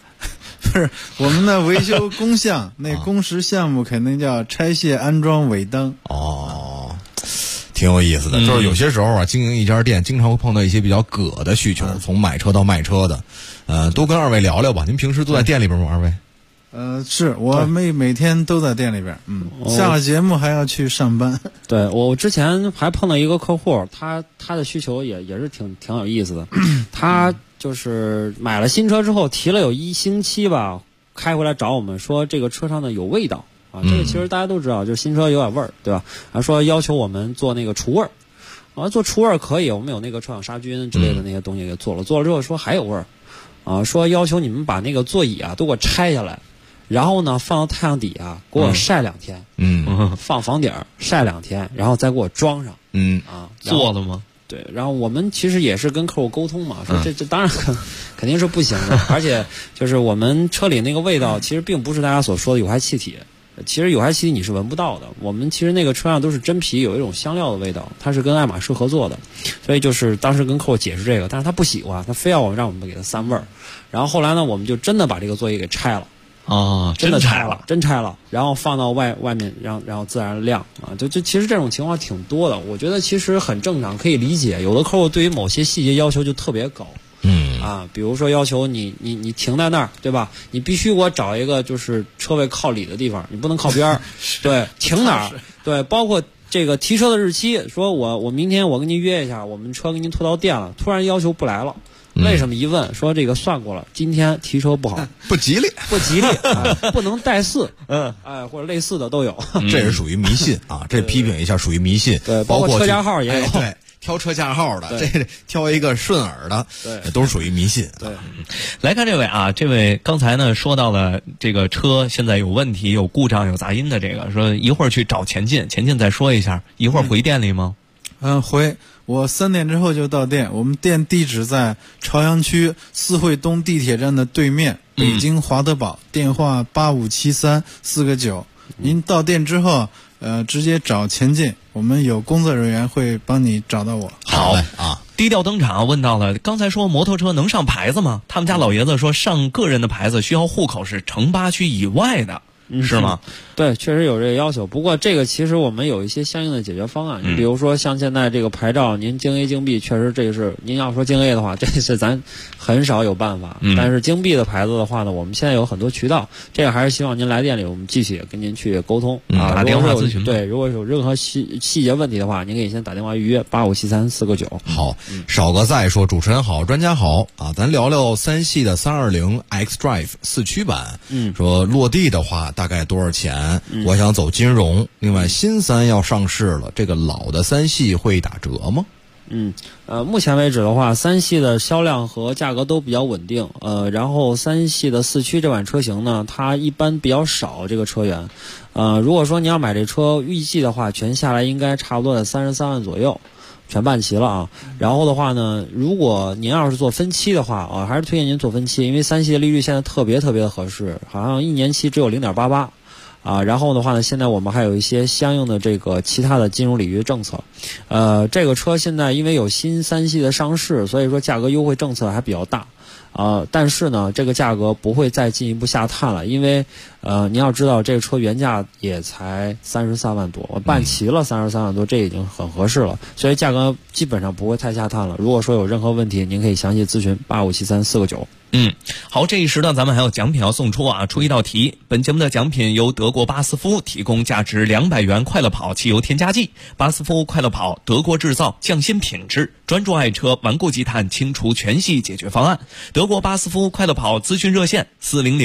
不是我们的维修工项，那工时项目肯定叫拆卸、安装、尾灯。 哦，挺有意思的。就是有些时候啊，经营一家店，经常会碰到一些比较葛的需求，从买车到卖车的。多跟二位聊聊吧。您平时都在店里边吗？二位？ 是我每天都在店里边，下了节目还要去上班。 对，我之前还碰到一个客户，他的需求也是挺有意思的。他就是买了新车之后，提了有1星期吧，开回来找我们说这个车上呢有味道啊。这个其实大家都知道，就是新车有点味儿，对吧？说要求我们做那个除味儿，做除味儿可以，我们有那个车上杀菌之类的那些东西给做了之后说还有味儿说要求你们把那个座椅都给我拆下来。然后呢，放到太阳底下给我晒2天，放房顶晒2天，然后再给我装上， 做了吗？ 对，然后我们其实也是跟客户沟通嘛，说这当然肯定是不行的，而且就是我们车里那个味道，其实并不是大家所说的有害气体，其实有害气体你是闻不到的。我们其实那个车上都是真皮，有一种香料的味道，它是跟爱马仕合作的，所以就是当时跟客户解释这个，但是他不喜欢，他非要让我们给他散味儿。然后后来呢，我们就真的把这个座椅给拆了。真的拆了，然后放到外面，然后自然晾就其实这种情况挺多的，我觉得其实很正常，可以理解。有的客户对于某些细节要求就特别高，比如说要求你停在那儿，对吧？你必须给我找一个就是车位靠里的地方，你不能靠边儿，对，停哪儿？对，包括这个提车的日期，说我明天我跟您约一下，我们车给您拖到店了，突然要求不来了。为什么？一问说这个算过了，今天提车不好， 不吉利， 不能带4，或者类似的都有。 这是属于迷信啊！这批评一下，属于迷信。 对，包括车架号也有。 对，挑车架号的，这挑一个顺耳的，都是属于迷信。 对， 来看这位啊，这位刚才呢说到了这个车现在有问题、有故障、有杂音的这个，说一会儿去找前进再说一下，一会儿回店里吗？ 回。我3点之后就到店，我们店地址在朝阳区四惠东地铁站的对面，北京华德宝，电话8573-4个9。您到店之后，直接找前进，我们有工作人员会帮你找到我。 好低调登场。问到了，刚才说摩托车能上牌子吗？他们家老爷子说上个人的牌子需要户口是城8区以外的。是吗？ 对，确实有这个要求。不过这个其实我们有一些相应的解决方案。你比如说像现在这个牌照，您京 A 京 B， 确实这个是您要说京 A 的话，这是咱很少有办法。但是京 B 的牌子的话呢，我们现在有很多渠道。这个还是希望您来店里，我们继续跟您去沟通打电话咨询。 对，如果有任何细节问题的话，您可以先打电话预约8573-4个9。 好，少个再说，主持人好，专家好啊，咱聊聊3系的320 xDrive 4驱版。说落地的话。大概多少钱？我想走金融。另外，新3要上市了，这个老的3系会打折吗？ 目前为止的话，3系的销量和价格都比较稳定。然后3系的4驱这款车型呢，它一般比较少这个车源。如果说你要买这车，预计的话，全下来应该差不多在33万左右。全办齐了啊，然后的话呢，如果您要是做分期的话还是推荐您做分期，因为3系的利率现在特别的合适，好像1年期只有0.88然后的话呢，现在我们还有一些相应的这个其他的金融领域政策。这个车现在因为有新3系的上市，所以说价格优惠政策还比较大。但是呢，这个价格不会再进一步下探了，因为你要知道这个车原价也才33万多，我办齐了33万多，这已经很合适了，所以价格基本上不会太下探了。如果说有任何问题，您可以详细咨询8573-4个9。 好，这一时段咱们还有奖品要送出啊！出一道题，本节目的奖品由德国巴斯夫提供价值200元快乐跑汽油添加剂。巴斯夫快乐跑，德国制造，匠心品质，专注爱车，顽固积碳，清除全系解决方案。德国巴斯夫快乐跑咨询热线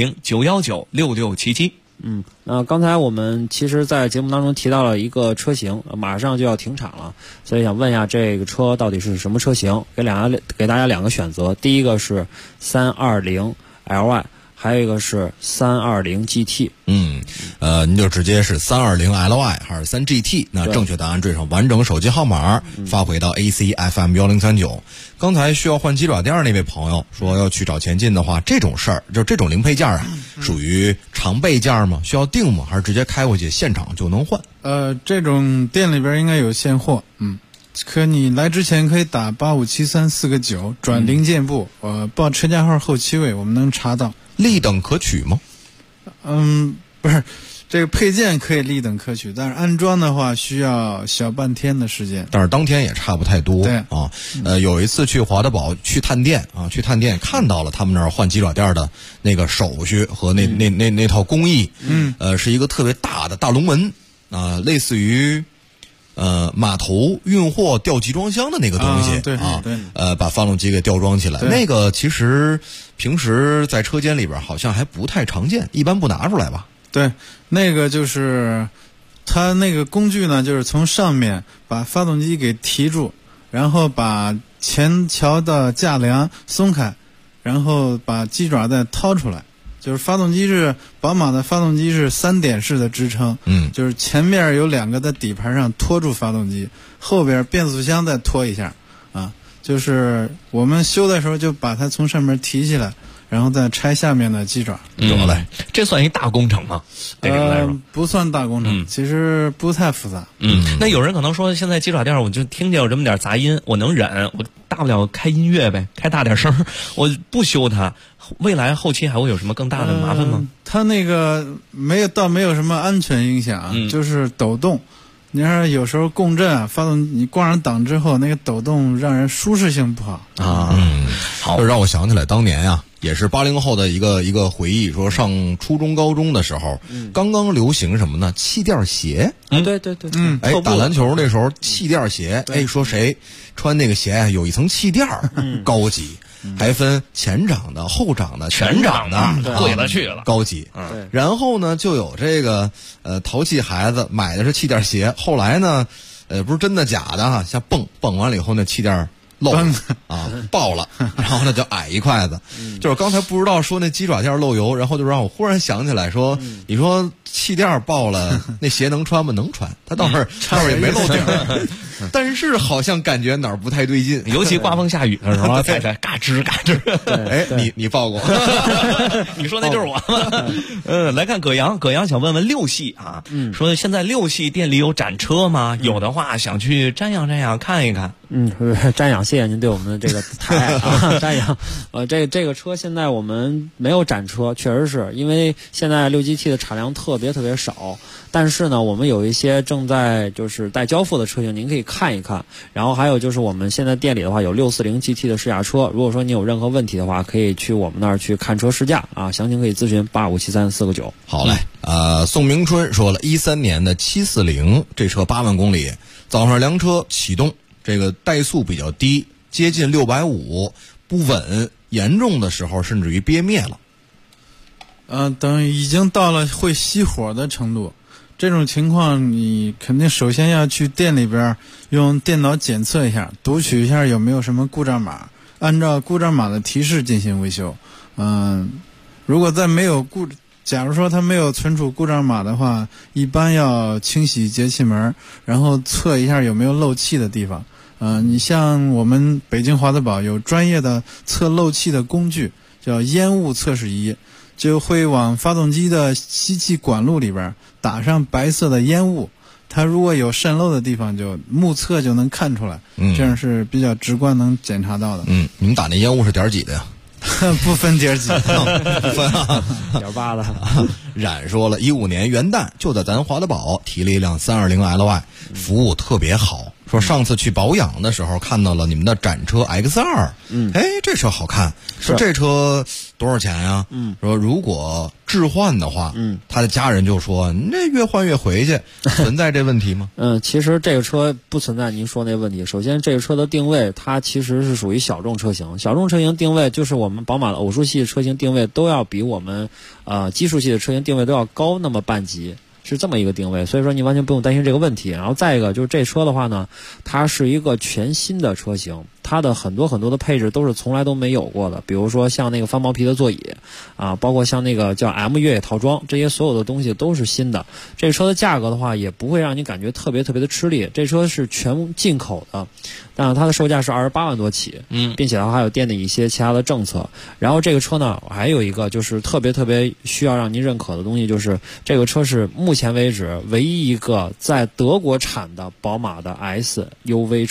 400-919-6677。 那刚才我们其实在节目当中提到了一个车型，马上就要停产了，所以想问一下这个车到底是什么车型？给大家2个选择，第一个是320 LY， 还有一个是320 GT。 您就直接是320 LY 还是3GT？ 那正确答案缀上完整手机号码，发回到 ACFM 1039。刚才需要换鸡爪垫那位朋友说要去找前进的话，这种事儿就这种零配件属于常备件吗？需要订吗？还是直接开过去现场就能换？ 这种店里边应该有现货。可你来之前可以打8573-4个9转零件部，报车架号后7位，我们能查到。 立等可取吗？ 不是，这个配件可以立等可取，但是安装的话需要小半天的时间。 但是当天也差不太多。 对啊，有一次去华德宝去探店看到了他们那儿换鸡爪垫的那个手续和那套工艺。是一个特别大的大龙门啊，类似于码头运货吊集装箱的那个东西。 对。 把发动机给吊装起来。那个其实平时在车间里边好像还不太常见，一般不拿出来吧。 对，那个就是它那个工具呢，就是从上面把发动机给提住，然后把前桥的架梁松开，然后把鸡爪再掏出来。就是宝马的发动机是3点式的支撑，就是前面有2个在底盘上拖住发动机，后边变速箱再拖一下啊。就是我们修的时候就把它从上面提起来，然后再拆下面的鸡爪。 得嘞， 这算一大工程吗？ 不算大工程，其实不太复杂。 那有人可能说，现在鸡爪垫我就听见有这么点杂音，我能忍，我大不了开音乐呗，开大点声，我不修它。未来后期还会有什么更大的麻烦吗？ 它那个没有什么安全影响，就是抖动。你看有时候共振啊，发动你挂上档之后，那个抖动让人舒适性不好啊。好，就让我想起来当年啊，也是80后的一个回忆，说上初中高中的时候，刚刚流行什么呢？气垫鞋。 对。 打篮球那时候气垫鞋，说谁穿那个鞋有一层气垫高级。还分前掌的、后掌的、全掌的， 贵了去了， 高级。然后呢，就有这个淘气孩子买的是气垫鞋，后来呢，不是真的假的哈，像蹦完了以后那气垫漏了啊，爆了，然后呢就矮一块子。就是刚才不知道说那鸡爪垫漏油，然后就让我忽然想起来说，你说气垫爆了，那鞋能穿吗？能穿，它倒是也没漏底儿。但是好像感觉哪儿不太对劲， 尤其刮风下雨的时候，踩嘎吱嘎吱。 你报过？ 你说那就是我吗？来看葛阳想问问6系啊，说现在6系店里有展车吗？有的话想去瞻仰看一看。 瞻仰，谢谢您对我们的这个抬啊，瞻仰。这个车现在我们没有展车，确实是因为现在6GT 的产量特别少，但是呢，我们有一些正在就是待交付的车型，您可以看一看。然后还有就是我们现在店里的话有640 GT 的试驾车，如果说你有任何问题的话，可以去我们那儿去看车试驾啊，详情可以咨询857349。 好嘞，宋明春说了，13年的740这车8万公里，早上凉车启动。这个怠速比较低，接近650，不稳，严重的时候甚至于憋灭了。 等已经到了会熄火的程度，这种情况你肯定首先要去店里边用电脑检测一下，读取一下有没有什么故障码，按照故障码的提示进行维修。如果假如说它没有存储故障码的话，一般要清洗节气门，然后测一下有没有漏气的地方。你像我们北京华德宝有专业的测漏气的工具，叫烟雾测试仪，就会往发动机的吸气管路里边打上白色的烟雾，它如果有渗漏的地方就目测就能看出来，这样是比较直观能检查到的。 你们打那烟雾是点几的呀？ 不分点几， 不分啊 ，1.8的。 冉说了，15年元旦就在咱华德宝提了一辆320 LY，服务特别好。说上次去保养的时候看到了你们的展车 X2，这车好看。说这车多少钱呀？说如果置换的话，他的家人就说你这越换越回去，存在这问题吗？ 其实这个车不存在您说那问题。首先，这个车的定位它其实是属于小众车型，小众车型定位就是我们宝马的偶数系车型定位都要比我们奇数系的车型定位都要高那么半级。是这么一个定位，所以说你完全不用担心这个问题。然后再一个就是这车的话呢，它是一个全新的车型，它的很多的配置都是从来都没有过的，比如说像那个翻毛皮的座椅啊，包括像那个叫 M 越野套装，这些所有的东西都是新的。这车的价格的话也不会让你感觉特别的吃力，这车是全进口的，但是它的售价是28万多起，并且它还有店里一些其他的政策。然后这个车呢还有一个就是特别需要让您认可的东西，就是这个车是目前为止唯一一个在德国产的宝马的 SUV 车型。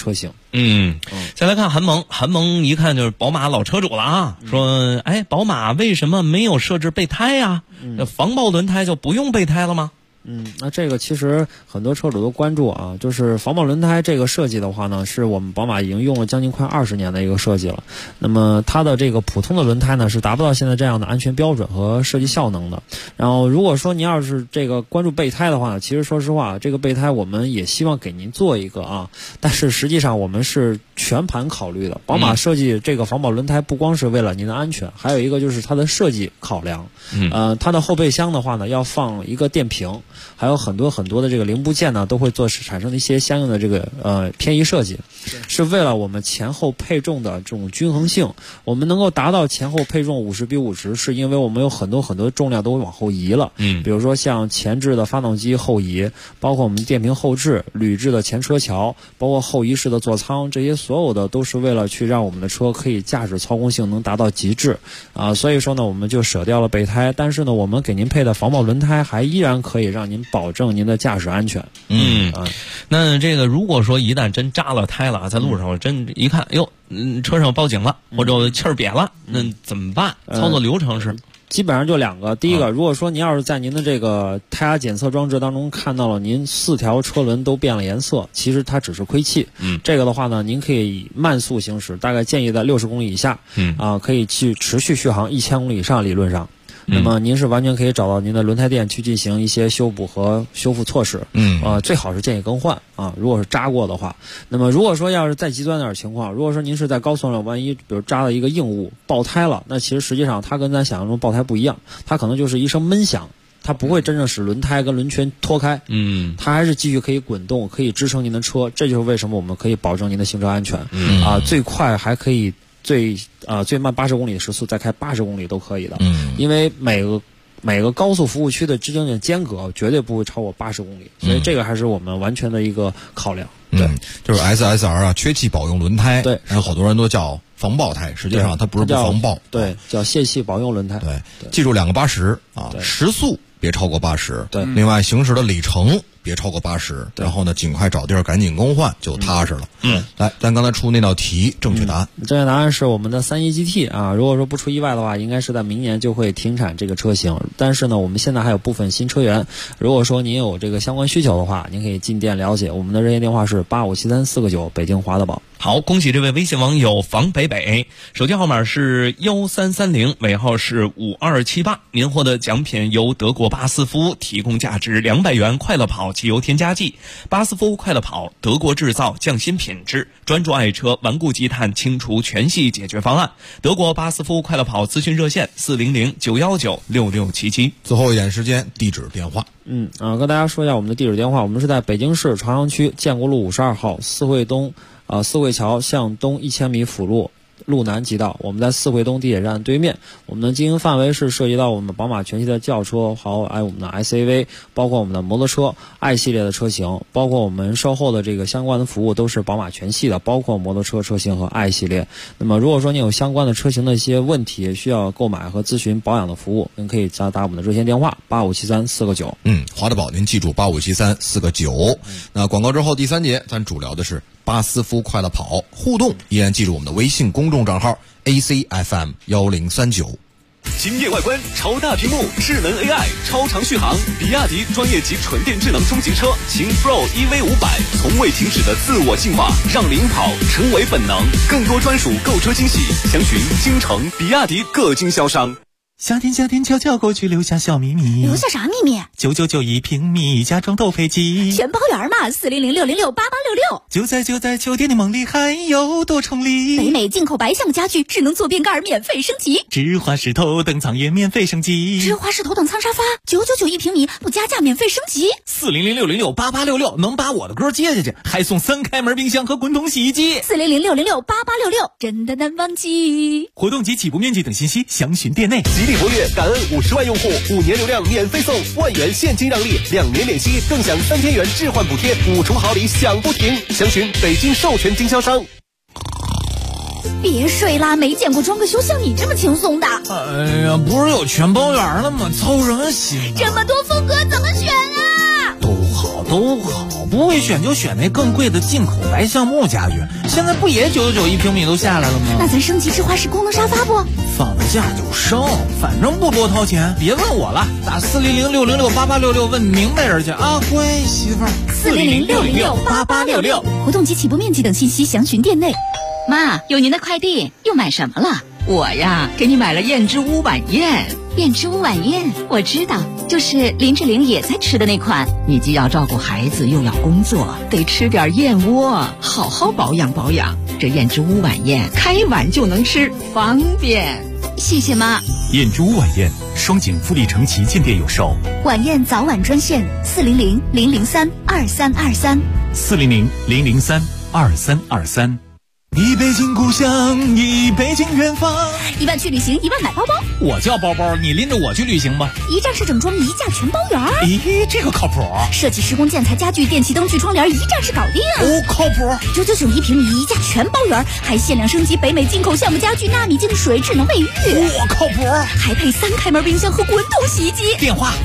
再来看韩萌一看就是宝马老车主了啊，说宝马为什么没有设置备胎呀？防爆轮胎就不用备胎了吗？ 那这个其实很多车主都关注啊，就是防爆轮胎这个设计的话呢，是我们宝马已经用了将近快20年的一个设计了。那么它的这个普通的轮胎呢，是达不到现在这样的安全标准和设计效能的。然后如果说您要是这个关注备胎的话呢，其实说实话，这个备胎我们也希望给您做一个啊，但是实际上我们是全盘考虑的。宝马设计这个防爆轮胎不光是为了您的安全，还有一个就是它的设计考量。它的后备箱的话呢，要放一个电瓶。还有很多的这个零部件呢，都会产生一些相应的这个偏移设计，是为了我们前后配重的这种均衡性。我们能够达到前后配重50比50，是因为我们有很多重量都往后移了。比如说像前置的发动机后移，包括我们电瓶后置、铝制的前车桥，包括后移式的座舱，这些所有的都是为了去让我们的车可以驾驶操控性能达到极致啊。所以说呢，我们就舍掉了备胎，但是呢，我们给您配的防爆轮胎还依然可以让您保证您的驾驶安全。 那这个如果说一旦真扎了胎了，在路上真一看，车上报警了，或者气儿瘪了，那怎么办？操作流程是？ 基本上就2个。第一个，如果说您要是在您的这个胎压检测装置当中看到了您4条车轮都变了颜色，其实它只是亏气。这个的话呢，您可以慢速行驶，大概建议在60公里以下。可以去持续续航1000公里以上，理论上。那么您是完全可以找到您的轮胎店去进行一些修补和修复措施。最好是建议更换啊，如果是扎过的话。那么如果说要是再极端点情况，如果说您是在高速上万一比如扎了一个硬物爆胎了，那其实实际上它跟咱想象中爆胎不一样，它可能就是一声闷响，它不会真正使轮胎跟轮圈脱开。它还是继续可以滚动，可以支撑您的车。这就是为什么我们可以保证您的行车安全。最快还可以最慢80公里的时速再开80公里都可以的。因为每个高速服务区的之间的间隔绝对不会超过80公里，所以这个还是我们完全的一个考量。 就是 SSR 啊，缺气保用轮胎。对，然后好多人都叫防爆胎，实际上它不是不防爆， 对，叫泄气保用轮胎。 对，记住2个80啊，时速别超过80。对，另外行驶的里程别超过80，然后呢，尽快找地儿赶紧更换，就踏实了。来，咱刚才出那道题，正确答案。 正确答案是我们的31 GT 啊。如果说不出意外的话，应该是在明年就会停产这个车型。但是呢，我们现在还有部分新车源。如果说您有这个相关需求的话，您可以进店了解。我们的热线电话是8573-4个9，北京华德宝。 好，恭喜这位微信网友房北北，手机号码是1330，尾号是5278。您获得奖品由德国巴斯夫提供价值200元快乐跑汽油添加剂。巴斯夫快乐跑，德国制造，匠心品质，专注爱车，顽固积碳清除全系解决方案。德国巴斯夫快乐跑咨询热线400-919-6677。 最后一点时间，地址电话。 跟大家说一下我们的地址电话，我们是在北京市朝阳区建国路52号四惠桥向东1000米辅路路南极道，我们在四惠东地铁站对面。我们的经营范围是涉及到我们宝马全系的轿车，还有我们的 SAV， 包括我们的摩托车 i 系列的车型，包括我们售后的这个相关的服务都是宝马全系的，包括摩托车车型和 i 系列。那么如果说您有相关的车型的一些问题需要购买和咨询保养的服务，您可以打我们的热线电话8573-4个9。 华德宝您记住8573-4个9。那广告之后第3节咱主聊的是巴斯夫快乐跑，互动依然记住我们的微信公众账号 ACFM1039。 惊艳外观，超大屏幕，智能 AI， 超长续航，比亚迪专业级纯电智能中级车秦 Pro EV500，从未停止的自我进化，让领跑成为本能。更多专属购车惊喜，详询京城比亚迪各经销商。 夏天悄悄过去，留下小秘密。 留下啥秘密 ？9991平米，家装斗飞机， 全包圆嘛，400-606-8866。 就在酒店的梦里，还有多重礼。 北美进口白象家具，智能坐便盖免费升级， 芝华士头等舱也免费升级， 芝华士头等舱沙发999一平米，不加价免费升级。 400-606-8866，能把我的歌接下去，还送3开门冰箱和滚筒洗衣机。 400-606-8866，真的难忘记。 活动及起步面积等信息详询店内。 吉利博越感恩50万用户，5年流量免费送1万元现金让利，2年免息，更享3000元置换补贴，5重好礼享不停。详询北京授权经销商。 别睡啦，没见过装个修像你这么轻松的。 哎呀，不是有全包圆了吗？操什么心？ 这么多风格怎么选啊？ 都好， 不会选就选那更贵的进口白橡木家具，现在不也999一平米都下来了吗？ 那咱升级智化式功能沙发不？ 放了假就升，反正不多掏钱。别问我了，打400-606-8866问明白人去啊！乖媳妇儿 ，400-606-8866，活动及起步面积等信息详询店内。 妈，有您的快递，又买什么了？我呀，给你买了燕之屋晚宴。燕之屋晚宴，我知道，就是林志玲也在吃的那款。你既要照顾孩子，又要工作，得吃点燕窝，好好保养保养。这燕之屋晚宴，开碗就能吃，方便。谢谢妈。 燕之屋晚宴，双井富力城旗舰店有售。 晚宴早晚专线400-003-2323。 400-003-2323。一北京故乡，一北京远方。 1万去旅行，1万买包包。 我叫包包，你拎着我去旅行吧。 一站式整装，一价全包圆。 咦，这个靠谱。 设计施工建材家具电器灯具窗帘，一站式搞定。 哦，靠谱。 999一平米，一价全包圆，还限量升级北美进口橡木家具纳米净水智能卫浴。 我靠谱。 还配3开门冰箱和滚筒洗衣机。 电话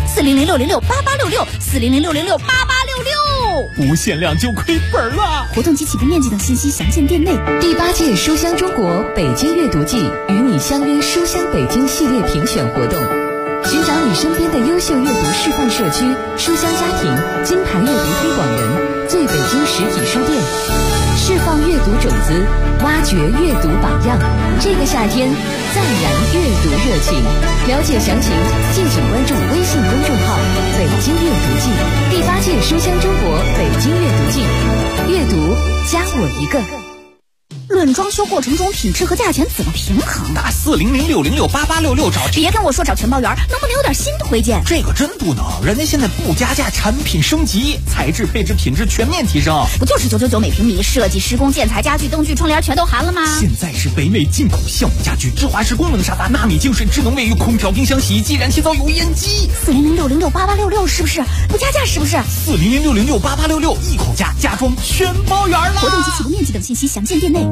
400-606-8866，400-606-8866。 无限量就亏本了。 活动及起步面积等信息详见店内。 第8届书香中国北京阅读季与你相约书香北京系列评选活动，寻找你身边的优秀阅读示范社区、书香家庭、金牌阅读推广人、最北京实体书店，释放阅读种子，挖掘阅读榜样。这个夏天，再燃阅读热情。了解详情，敬请关注微信公众号“北京阅读季”。第8届书香中国北京阅读季，阅读加我一个。 论装修过程中品质和价钱怎么平衡？ 打400-606-8866找。 别跟我说找全包圆，能不能有点新推荐？ 这个真不能，人家现在不加价，产品升级，材质、配置、品质全面提升。 不就是999每平米，设计、施工、建材、家具、灯具、窗帘全都含了吗？ 现在是北美进口橡木家具、智华式功能沙发、纳米净水、智能卫浴、空调、冰箱、洗衣机、燃气灶、油烟机。 400-606-8866是不是？不加价是不是 ？400-606-8866一口价，家装全包圆了。 活动及起步面积等信息详见店内。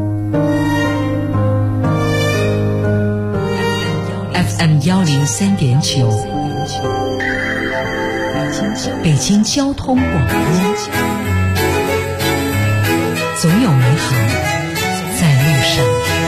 FM 103.9，北京交通广播，总有美好在路上。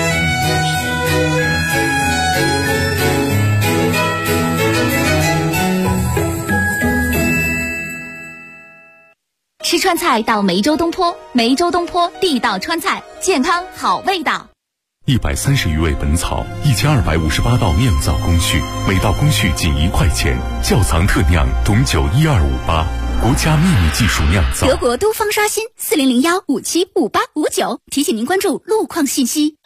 吃川菜到梅州东坡，梅州东坡地道川菜，健康好味道。 130余味本草，1258道酿造工序，每道工序仅1块钱。窖藏特酿董酒12588，国家秘密技术酿造。 德国都方刷新400-575859，提醒您关注路况信息。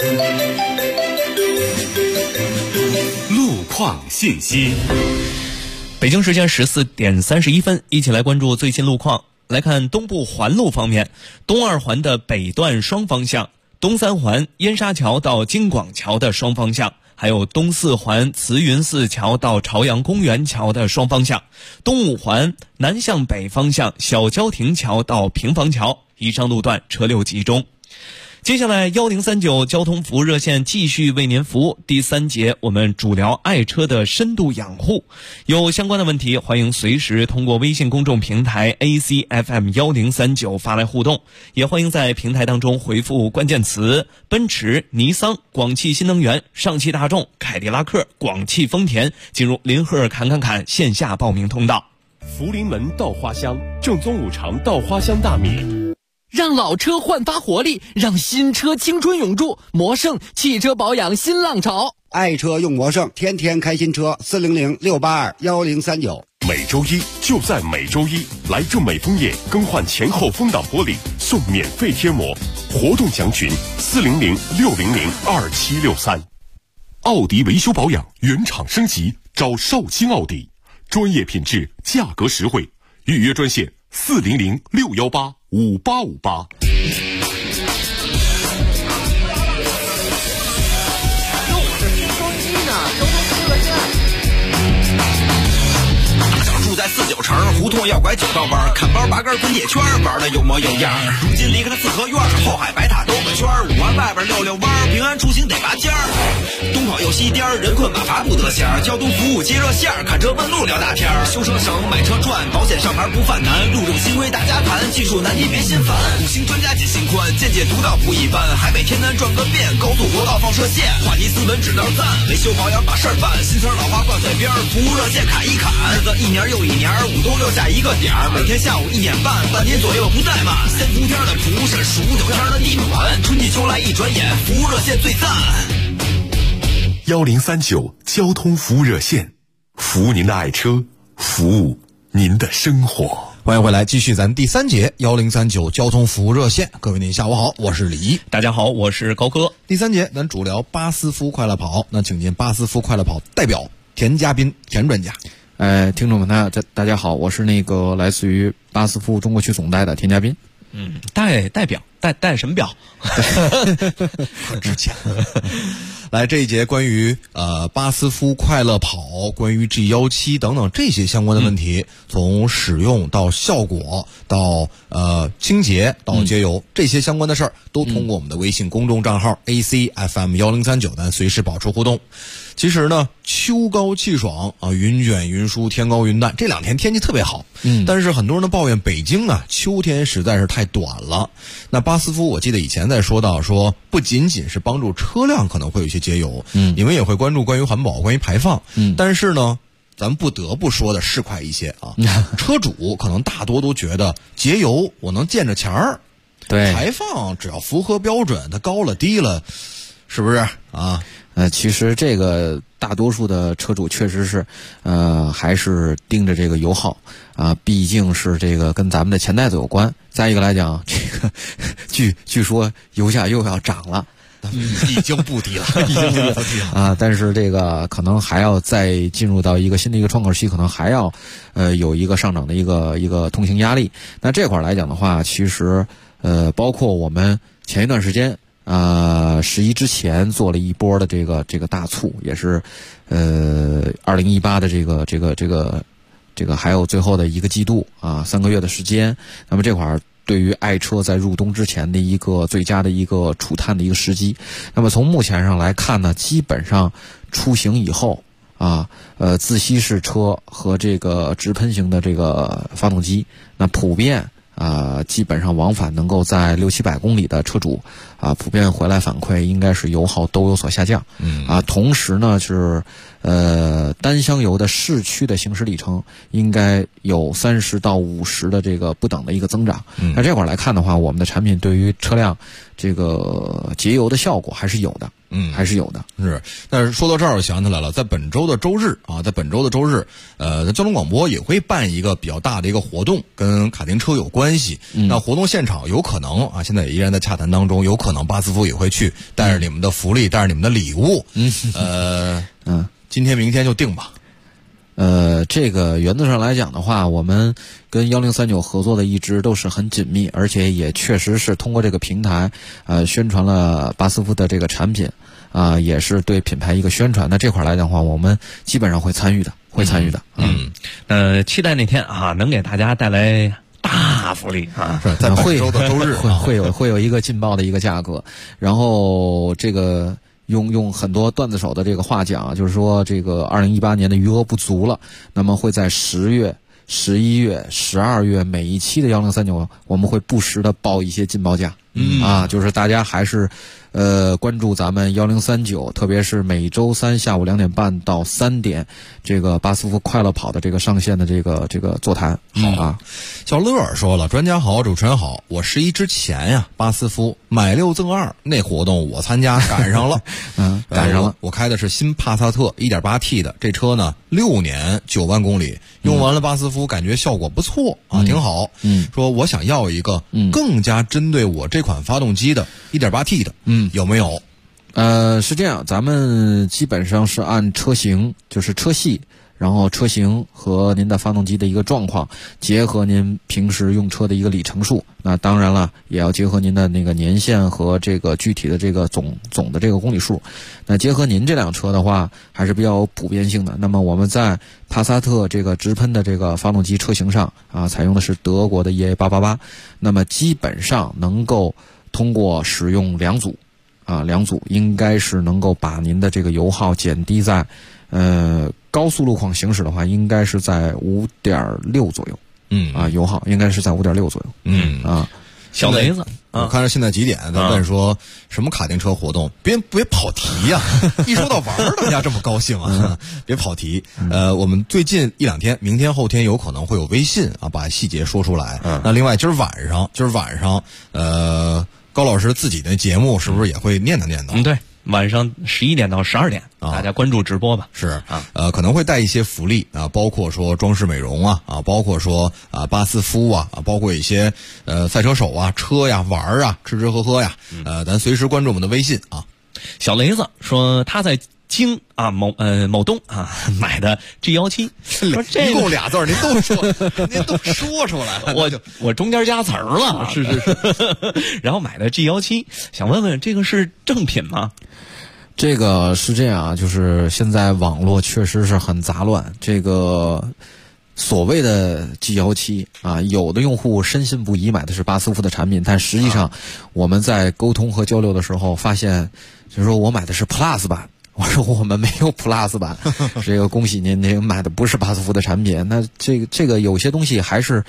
路况信息。 北京时间14点31分，一起来关注最新路况。来看东部环路方面，东2环的北段双方向，东3环燕莎桥到京广桥的双方向，还有东4环慈云寺桥到朝阳公园桥的双方向，东5环南向北方向小交亭桥到平房桥，以上路段车流集中。接下来1039交通服务热线继续为您服务。第3节我们主聊爱车的深度养护，有相关的问题欢迎随时通过微信公众平台 ACFM 1039发来互动，也欢迎在平台当中回复关键词奔驰、尼桑、广汽新能源、上汽大众、凯迪拉克、广汽丰田，进入林赫侃线下报名通道。 福临门稻花香，正宗五常稻花香大米。 让老车焕发活力，让新车青春永驻。魔盛汽车保养新浪潮， 爱车用魔盛，天天开新车。400-682-1039。 每周一就在每周一，来正美枫叶更换前后风挡玻璃送免费贴膜，活动详询400-600-2763。奥迪维修保养原厂升级，找绍兴奥迪，专业品质，价格实惠，预约专线400-618-5858。 想住在496 城，胡同要拐九道弯，看包八根滚铁圈，玩的有模有样。如今离开了四合院，后海白塔兜个圈，5环外边溜弯，平安出行得拔尖儿。东跑又西颠，人困马乏不得闲，交通服务接热线，看车问路聊大天。修车省，买车赚，保险上牌不犯难，路政新规大家谈，技术难题别心烦。五星专家解心宽，见解独到不一般，海北天南转个遍，高速国道放射线，话题斯文指导赞，维修保养把事儿办，新词老话挂嘴边，服务热线砍一砍，日子一年又一年，5都留下一个点儿，每天下午1点半，半年左右不怠慢，先伏天的蒲是数9天的地暖，春季秋来一转眼，服务热线最赞。 1039交通服务热线，服务您的爱车，服务您的生活。 欢迎回来，继续咱第3节1039交通服务热线。各位您下午好，我是李毅。 大家好，我是高科。 第3节咱主聊巴斯夫快乐跑，那请进巴斯夫快乐跑代表田家斌田专家。 听众们大家好，我是那个来自于巴斯夫中国区总代的田家斌。 代表代什么表？ 很值钱。来，这一节关于巴斯夫快乐跑，关于 G17等等这些相关的问题，从使用到效果到清洁到节油，这些相关的事儿都通过我们的微信公众账号 ACFM1039，咱随时保持互动。其实呢，秋高气爽啊，云卷云舒，天高云淡，这2天天气特别好。但是很多人都抱怨北京啊，秋天实在是太短了。那巴斯夫我记得以前在说到说，不仅仅是帮助车辆可能会有一些节油，你们也会关注关于环保、关于排放。但是呢，咱不得不说的市侩一些啊，车主可能大多都觉得节油我能见着钱儿， 对， 排放只要符合标准，它高了低了，是不是啊？ 其实这个大多数的车主确实是，还是盯着这个油耗啊，毕竟是这个跟咱们的钱袋子有关。再一个来讲，这个据说油价又要涨了。 已经不低了，已经不低了啊！但是这个可能还要再进入到一个新的一个窗口期，可能还要有一个上涨的一个通行压力。那这块来讲的话，其实包括我们前一段时间11之前做了一波的这个大促，也是2018的这个还有最后的1个季度啊，3个月的时间。那么这块儿对于爱车在入冬之前的一个最佳的一个除碳的一个时机。那么从目前上来看呢，基本上出行以后啊，自吸式车和这个直喷型的这个发动机，那普遍基本上往返能够在600-700公里的车主普遍回来反馈应该是油耗都有所下降。同时呢是单箱油的市区的行驶里程应该有30到50的这个不等的一个增长。那这块来看的话，我们的产品对于车辆这个节油的效果还是有的。还是有的。 是，但是说到这儿，我想起来了，在本周的周日，交通广播也会办一个比较大的一个活动，跟卡丁车有关系。那活动现场有可能啊，现在也依然在洽谈当中，有可能巴斯夫也会去，带着你们的福利，带着你们的礼物。今天明天就定吧。 这个原则上来讲的话，我们跟1039合作的一直都是很紧密，而且也确实是通过这个平台宣传了巴斯夫的这个产品也是对品牌一个宣传。那这块来讲的话，我们基本上会参与的。 期待那天能给大家带来大福利啊！ 在本周的周日会有一个劲爆的一个价格，然后这个。用很多段子手的这个话讲，就是说这个2018年的余额不足了，那么会在10月、11月、12月每一期的1039，我们会不时的报一些劲爆价。就是大家还是关注咱们1039，特别是每周3下午2点半到3点，这个巴斯夫快乐跑的这个上线的这个座谈。好啊， 小乐儿说了，专家好，主持人好，我11之前呀，巴斯夫买6赠2那活动我参加赶上了。 赶上了。 我开的是新帕萨特 1.8T 的，这车呢6年9万公里，用完了巴斯夫感觉效果不错挺好。说我想要一个更加针对我这款发动机的 1.8T 的，有没有？ 是这样，咱们基本上是按车型，就是车系，然后车型和您的发动机的一个状况，结合您平时用车的一个里程数， 那当然了，也要结合您的那个年限和这个具体的这个总的这个公里数。那结合您这辆车的话，还是比较有普遍性的。那么我们在帕萨特这个直喷的这个发动机车型上啊，采用的是德国的 EA888，那么基本上能够通过使用两组应该是能够把您的这个油耗减低在高速路况行驶的话，应该是在 5.6 左右。油耗应该是在 5.6 左右。 小雷子， 我看着现在几点，他问说什么卡丁车活动？别跑题呀！一说到玩儿，大家这么高兴啊！别跑题。我们最近1-2天，明天后天有可能会有微信啊，把细节说出来。那另外今儿晚上，高老师自己的节目是不是也会念叨？ 对。晚上11点到12点，大家关注直播吧。 是可能会带一些福利啊，包括说装饰美容啊，包括说巴斯夫啊，包括一些赛车手啊、车呀、玩啊、吃吃喝喝呀。咱随时关注我们的微信啊。 小雷子说他在京某东买的 G17， 说这一共俩字您都说出来了， 我中间加词儿了，是，然后买的 G17， 想问问这个是正品吗？ 这个是这样啊，就是现在网络确实是很杂乱，这个所谓的 G17啊，有的用户深信不疑买的是巴斯夫的产品，但实际上我们在沟通和交流的时候发现，就是说我买的是 Plus 版。我说我们没有 Plus 版，这个恭喜您，这个买的不是巴斯夫的产品。那这个有些东西还是，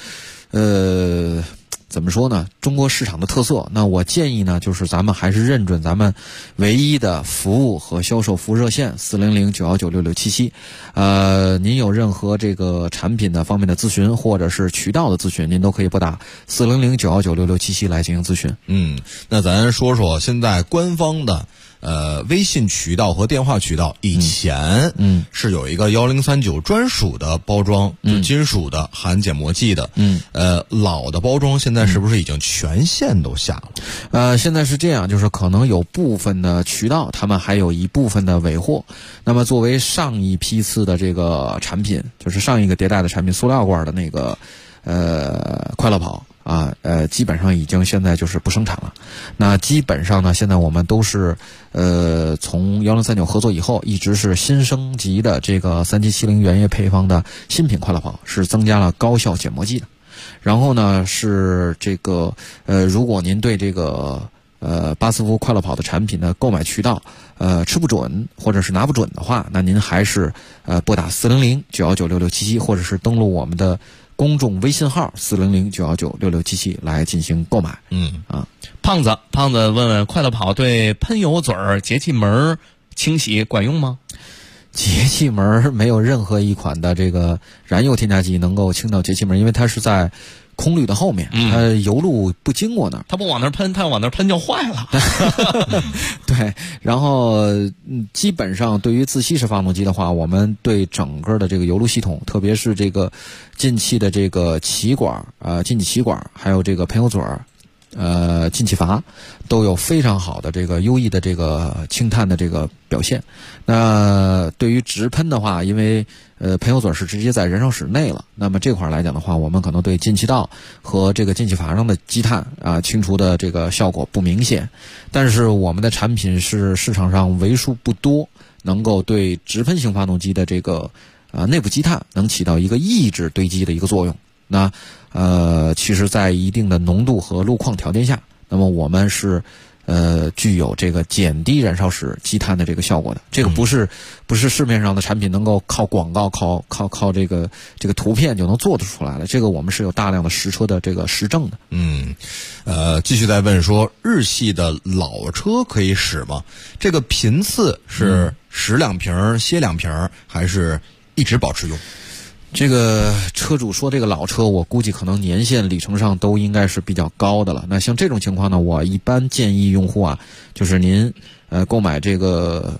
怎么说呢？中国市场的特色。那我建议呢，就是咱们还是认准咱们唯一的服务和销售服务热线400-919-6677。您有任何这个产品的方面的咨询，或者是渠道的咨询，您都可以拨打400-919-6677来进行咨询。 那咱说说现在官方的。微信渠道和电话渠道以前是有一个1039专属的包装，就金属的含碱膜剂的。老的包装现在是不是已经全线都下了？现在是这样，就是可能有部分的渠道他们还有一部分的尾货。那么作为上一批次的这个产品，就是上一个迭代的产品，塑料罐的那个快乐跑基本上已经现在就是不生产了。那基本上呢，现在我们都是从1039合作以后，一直是新升级的这个3770原液配方的新品快乐跑，是增加了高效碱膜剂的。然后呢，是这个如果您对这个巴斯夫快乐跑的产品的购买渠道吃不准或者是拿不准的话，那您还是拨打400-919-6677，或者是登录我们的公众微信号400-919-6677来进行购买。 胖子问问，快乐跑对喷油嘴儿、节气门清洗管用吗？ 节气门没有任何一款的这个燃油添加剂能够清掉节气门，因为它是在空滤的后面，它油路不经过那儿， 它不往那儿喷，它要往那儿喷就坏了。 对，然后基本上对于自吸式发动机的话，我们对整个的这个油路系统，特别是这个进气的这个气管进气气管，还有这个喷油嘴进气阀，都有非常好的这个优异的这个轻碳的这个表现。那对于直喷的话，因为喷油嘴是直接在燃烧室内了，那么这块来讲的话，我们可能对进气道和这个进气阀上的积碳清除的这个效果不明显。但是我们的产品是市场上为数不多能够对直喷型发动机的这个内部积碳能起到一个抑制堆积的一个作用。那其实在一定的浓度和路况条件下，那么我们是具有这个减低燃烧室积碳的这个效果的。这个不是市面上的产品能够靠广告靠这个图片就能做得出来的。这个我们是有大量的实车的这个实证的。继续再问说，日系的老车可以使吗？这个频次是使2瓶歇2瓶，还是一直保持用？这个车主说这个老车，我估计可能年限里程上都应该是比较高的了。那像这种情况呢，我一般建议用户就是您购买这个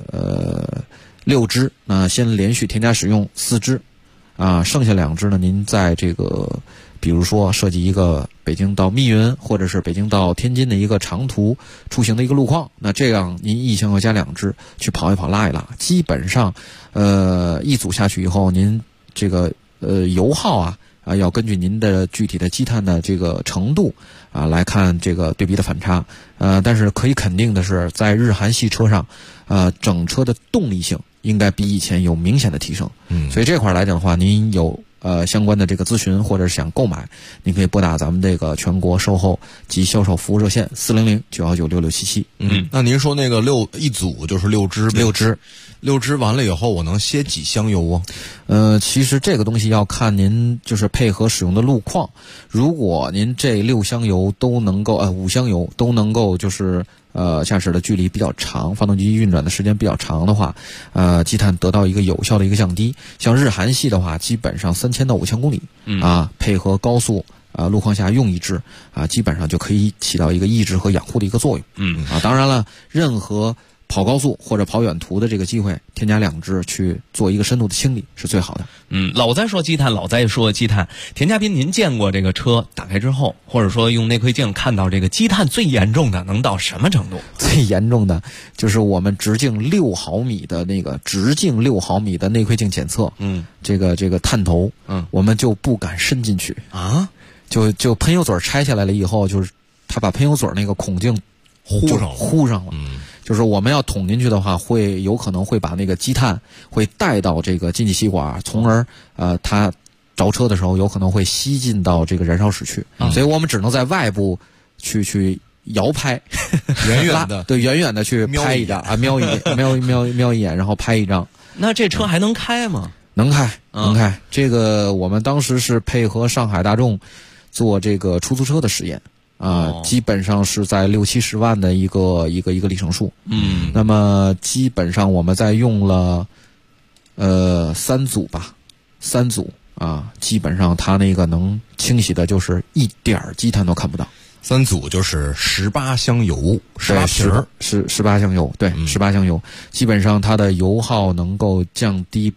6支，那先连续添加使用4支剩下2支呢，您在这个比如说设计一个北京到密云或者是北京到天津的一个长途出行的一个路况，那这样您一箱要加2支去跑一跑拉一拉，基本上一组下去以后，您这个油耗要根据您的具体的积碳的这个程度来看这个对比的反差。但是可以肯定的是，在日韩系车上，整车的动力性应该比以前有明显的提升。所以这块来讲的话，您有相关的这个咨询或者是想购买，您可以拨打咱们这个全国售后及销售服务热线400-919-6677。那您说那个一组就是6支完了以后，我能歇几箱油啊？其实这个东西要看您就是配合使用的路况。如果您这6箱油都能够5箱油都能够就是驾驶的距离比较长，发动机运转的时间比较长的话，积碳得到一个有效的一个降低。像日韩系的话，基本上3000到5000公里，配合高速路况下用一支基本上就可以起到一个抑制和养护的一个作用。当然了，任何跑高速或者跑远途的这个机会，添加2支去做一个深度的清理是最好的。 老在说积碳，老在说积碳。田嘉宾，您见过这个车打开之后，或者说用内窥镜看到这个积碳最严重的能到什么程度？ 最严重的就是我们直径6毫米的内窥镜检测，这个探头，我们就不敢伸进去就喷油嘴拆下来了以后，就是他把喷油嘴那个孔径糊上了。就是我们要捅进去的话，有可能会把那个积碳会带到这个进气吸管，从而它着车的时候有可能会吸进到这个燃烧室去。所以我们只能在外部去摇拍， 远远的去拍一张瞄一眼，然后拍一张。 那这车还能开吗？ 能开。这个我们当时是配合上海大众做这个出租车的实验。基本上是在60-70万的一个里程数。那么基本上我们在用了3组基本上它那个能清洗的就是一点积碳都看不到。 3组就是18箱油，18瓶儿是18箱油，对，18箱油，基本上它的油耗能够降低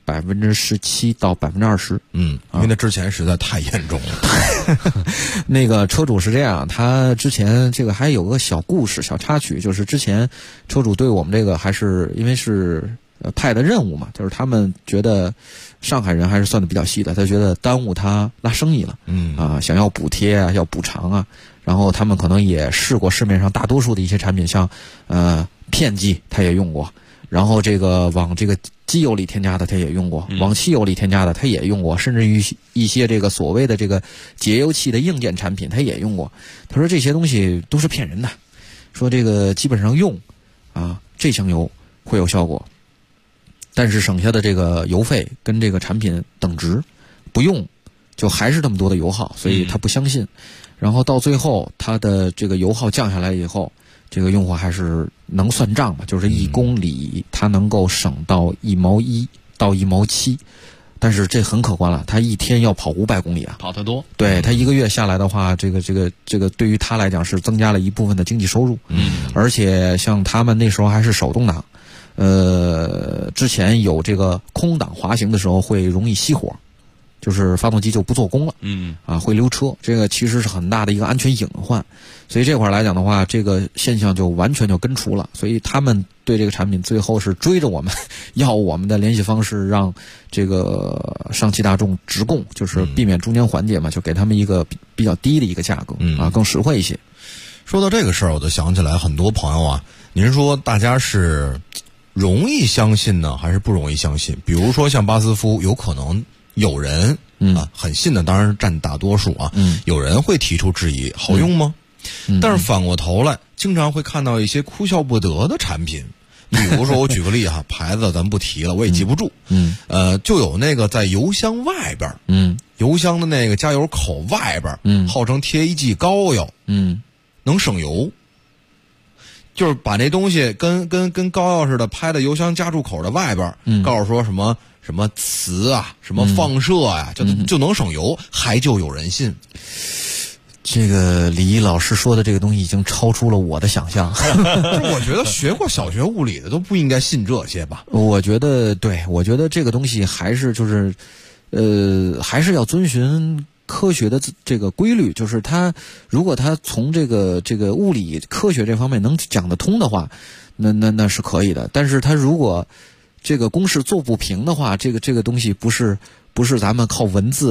17%到20%。 因为那之前实在太严重了。 那个车主是这样，他之前这个还有个小故事、小插曲，就是之前车主对我们这个还是因为是派的任务嘛，就是他们觉得上海人还是算的比较细的，他觉得耽误他拉生意了，想要补贴啊，要补偿然后他们可能也试过市面上大多数的一些产品，像片剂他也用过，然后这个往这个机油里添加的他也用过，往汽油里添加的他也用过，甚至于一些这个所谓的这个节油器的硬件产品他也用过。他说这些东西都是骗人的，说这个基本上用这箱油会有效果，但是省下的这个油费跟这个产品等值，不用就还是那么多的油耗，所以他不相信。然后到最后它的这个油耗降下来以后，这个用户还是能算账吧，就是1公里它能够省到1毛1到1毛7，但是这很可观了，他一天要跑500公里跑得多。 对，他1个月下来的话，这个对于他来讲是增加了一部分的经济收入。而且像他们那时候还是手动挡，之前有这个空档滑行的时候会容易熄火，就是发动机就不做功了，会溜车，这个其实是很大的一个安全隐患。所以这块来讲的话，这个现象就完全就根除了。所以他们对这个产品最后是追着我们要我们的联系方式，让这个上汽大众直供，就是避免中间环节嘛，就给他们一个比较低的一个价格，更实惠一些。 说到这个事儿，我就想起来很多朋友您说大家是容易相信呢，还是不容易相信？比如说像巴斯夫，有可能有人很信的，当然占大多数有人会提出质疑，好用吗？但是反过头来，经常会看到一些哭笑不得的产品。比如说我举个例牌子咱不提了，我也记不住。就有那个在油箱外边，油箱的那个加油口外边，号称贴一剂膏药，能省油。就是把那东西跟膏药似的拍在油箱加注口的外边，告诉说什么磁什么放射就能省油，还就有人信。 这个李毅老师说的这个东西已经超出了我的想象。 我觉得学过小学物理的都不应该信这些吧。 我觉得这个东西还是就是还是要遵循科学的这个规律，就是如果他从这个物理科学这方面能讲得通的话，那是可以的。但是他如果这个公式做不平的话，这个东西不是咱们靠文字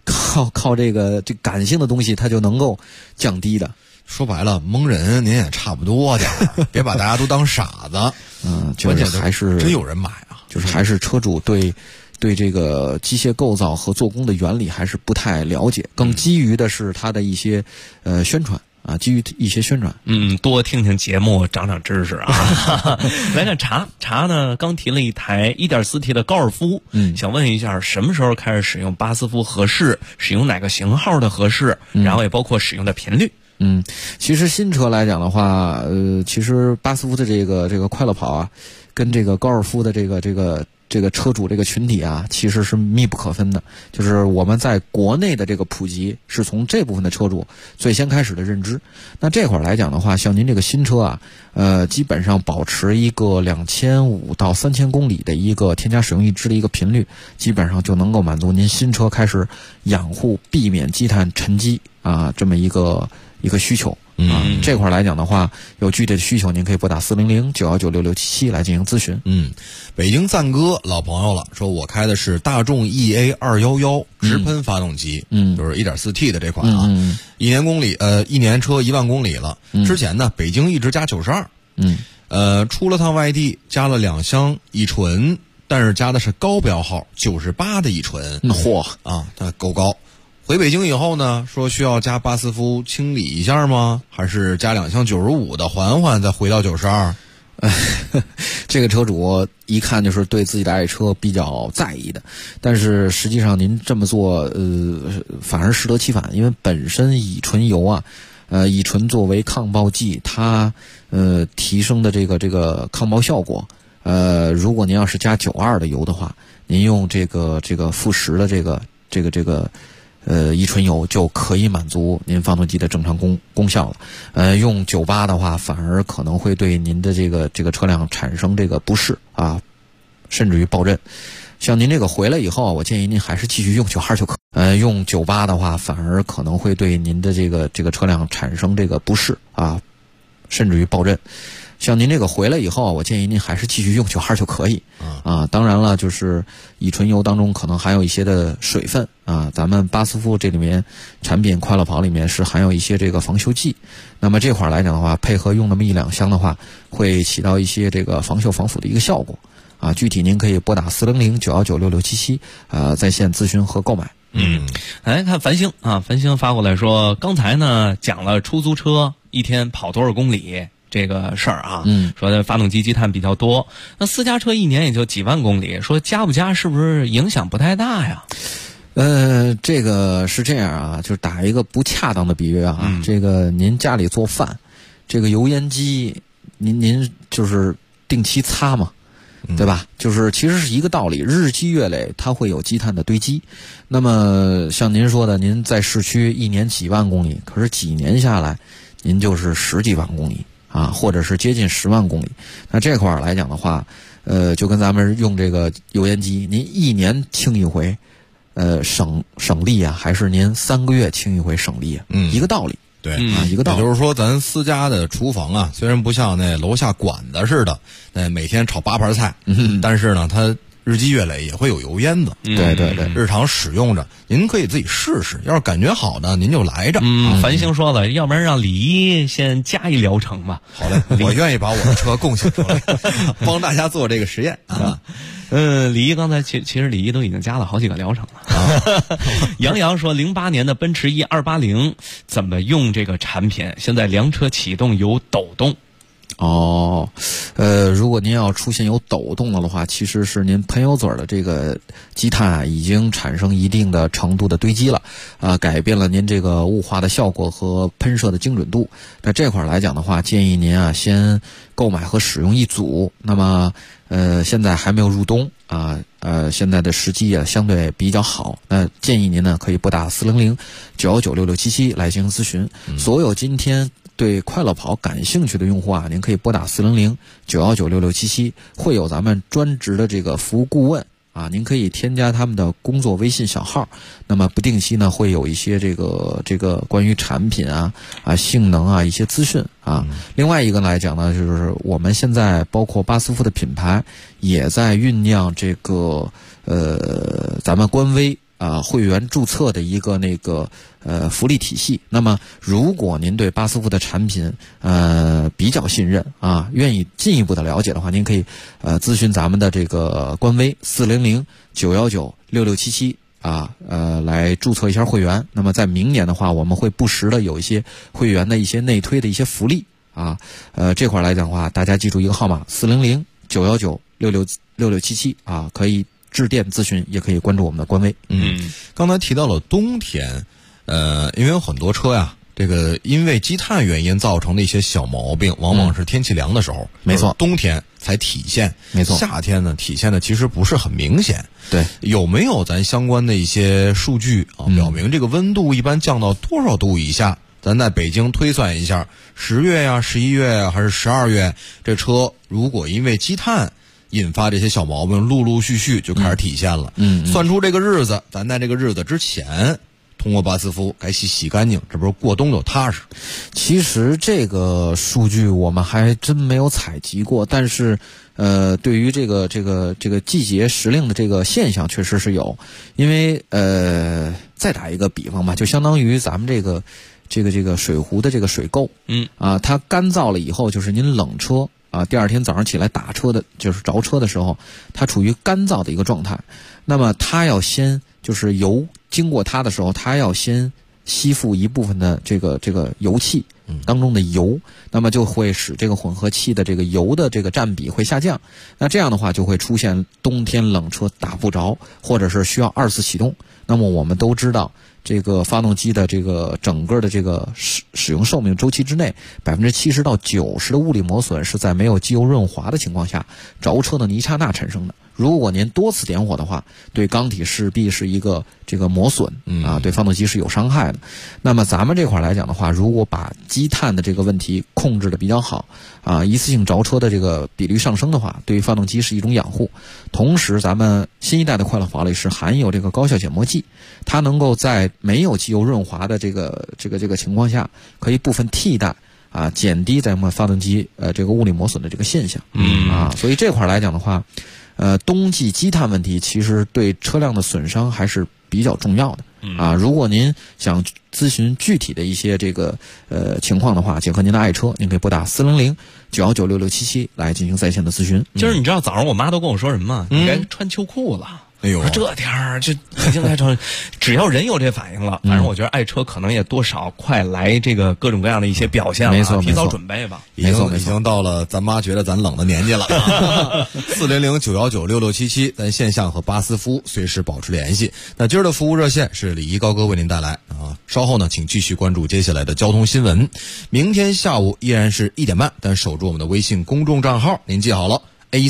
靠这感性的东西它就能够降低的。 说白了，蒙人您也差不多点儿，别把大家都当傻子。 就是还是真有人买啊， 就是还是车主对这个机械构造和做工的原理还是不太了解，更基于的是它的一些宣传啊，基于一些宣传。 多听听节目，长长知识啊。来看茶呢，刚提了一台 1.4T 的高尔夫，想问一下什么时候开始使用巴斯夫合适，使用哪个型号的合适，然后也包括使用的频率。 其实新车来讲的话，其实巴斯夫的这个快乐跑啊，跟这个高尔夫的这个车主这个群体啊，其实是密不可分的。就是我们在国内的这个普及，是从这部分的车主最先开始的认知。那这块来讲的话，像您这个新车啊，基本上保持一个2500到3000公里的一个添加使用一支的一个频率，基本上就能够满足您新车开始养护、避免积碳沉积啊这么一个需求。这块来讲的话，有具体的需求，您可以拨打400-919-6677来进行咨询。 北京赞哥老朋友了，说我开的是大众 EA211直喷发动机，就是 1.4T 的这款啊，一年车1万公里了。之前呢，北京一直加92，出了趟外地，加了2箱乙醇，但是加的是高标号98的乙醇，它够高。回北京以后呢，说需要加巴斯夫清理一下吗？还是加2箱95的缓缓再回到92？ 这个车主一看就是对自己的爱车比较在意的，但是实际上您这么做，反而适得其反，因为本身乙醇油啊，乙醇作为抗爆剂，它提升的这个抗爆效果，如果您要是加92的油的话，您用这个负10的这个乙醇油就可以满足您发动机的正常功效了。用98的话，反而可能会对您的这个车辆产生这个不适啊，甚至于爆震。像您这个回来以后，我建议您还是继续用92就可。用98的话，反而可能会对您的这个车辆产生这个不适啊，甚至于爆震。像您这个回来以后，我建议您还是继续用92就可以啊。当然了，就是乙醇油当中可能含有一些的水分啊。咱们巴斯夫这里面产品快乐跑里面是含有一些这个防锈剂，那么这块来讲的话，配合用那么1-2箱的话，会起到一些这个防锈防腐的一个效果啊。具体您可以拨打400-919-6677在线咨询和购买。 来看繁星啊，繁星发过来说，刚才呢讲了出租车一天跑多少公里这个事儿啊，说发动机积碳比较多，那私家车一年也就几万公里，说加不加是不是影响不太大呀？ 这个是这样啊，就是打一个不恰当的比喻啊，这个您家里做饭，这个油烟机您就是定期擦嘛，对吧？就是其实是一个道理，日积月累它会有积碳的堆积。那么像您说的，您在市区一年几万公里，可是几年下来您就是10几万公里啊，或者是接近10万公里。那这块来讲的话，就跟咱们用这个油烟机，您一年清一回，省力啊，还是您3个月清一回省力啊？一个道理。 对一个道理。 也就是说，咱私家的厨房啊，虽然不像那楼下馆子似的，每天炒8盘菜，但是呢，它日积月累也会有油烟的。 对， 日常使用着，您可以自己试试。要是感觉好呢，您就来着。 繁星说了，要不然让李一先加一疗程吧。 好嘞，我愿意把我的车贡献出来，帮大家做这个实验啊。 李一刚才其实李一都已经加了好几个疗程了。杨洋说，08年的奔驰 E280 怎么用这个产品？现在凉车启动有抖动。 如果您要出现有抖动了的话，其实是您喷油嘴的这个积碳已经产生一定的程度的堆积了，改变了您这个雾化的效果和喷射的精准度。那这块来讲的话，建议您先购买和使用一组。那么现在还没有入冬啊，现在的时机也相对比较好。那建议您呢可以拨打400-919-6677来进行咨询。所有今天对快乐跑感兴趣的用户啊，您可以拨打400-919-6677，会有咱们专职的这个服务顾问啊，您可以添加他们的工作微信小号，那么不定期呢会有一些这个关于产品性能啊一些资讯啊。另外一个来讲呢，就是我们现在包括巴斯夫的品牌也在酝酿这个咱们官微会员注册的一个福利体系。那么如果您对巴斯夫的产品比较信任啊，愿意进一步的了解的话，您可以咨询咱们的这个官微400-919-6677来注册一下会员。那么在明年的话，我们会不时的有一些会员的一些内推的一些福利啊。这块来讲的话，大家记住一个号码400-919-6677啊，可以致电咨询，也可以关注我们的官微。 刚才提到了冬天，因为有很多车呀，这个因为积碳原因造成的一些小毛病，往往是天气凉的时候， 没错， 冬天才体现， 没错， 夏天呢体现的其实不是很明显。 对， 有没有咱相关的一些数据啊，表明这个温度一般降到多少度以下？咱在北京推算一下，10月呀、11月呀，还是12月，这车如果因为积碳引发这些小毛病，陆陆续续就开始体现了。算出这个日子，咱在这个日子之前，通过巴斯夫该洗干净，这不是过冬就踏实。 其实这个数据我们还真没有采集过，但是对于这个季节时令的这个现象确实是有。因为再打一个比方吧，就相当于咱们这个水壶的这个水垢，它干燥了以后，就是您冷车啊，第二天早上起来打车的，就是着车的时候，它处于干燥的一个状态。那么它要先就是油经过它的时候，它要先吸附一部分的这个油气当中的油，那么就会使这个混合气的这个油的这个占比会下降。那这样的话就会出现冬天冷车打不着，或者是需要2次启动。那么我们都知道，这个发动机的这个整个的这个使用寿命周期之内，70%到90%的物理磨损是在没有机油润滑的情况下着车的一刹那产生的。如果您多次点火的话，对缸体势必是一个这个磨损啊，对发动机是有伤害的。那么咱们这块来讲的话，如果把积碳的这个问题控制的比较好啊，一次性着车的这个比率上升的话，对于发动机是一种养护。同时咱们新一代的快乐华里是含有这个高效减磨剂，它能够在没有机油润滑的这个情况下，可以部分替代啊，减低咱们发动机这个物理磨损的这个现象。所以这块来讲的话，冬季积碳问题其实对车辆的损伤还是比较重要的啊。如果您想咨询具体的一些这个情况的话，结合您的爱车，您可以拨打400-919-6677来进行在线的咨询。 今儿你知道早上我妈都跟我说什么吗？你该穿秋裤了。 哎呦， 这天儿这北京来成，只要人有这反应了，反正我觉得爱车可能也多少快来这个各种各样的一些表现了， 没错， 提早准备吧。 已经到了咱妈觉得咱冷的年纪了。400-919-6677，咱线下和巴斯夫随时保持联系。那今儿的服务热线是李一高哥为您带来啊。稍后呢，请继续关注接下来的交通新闻。明天下午依然是1点半，但守住我们的微信公众账号，您记好了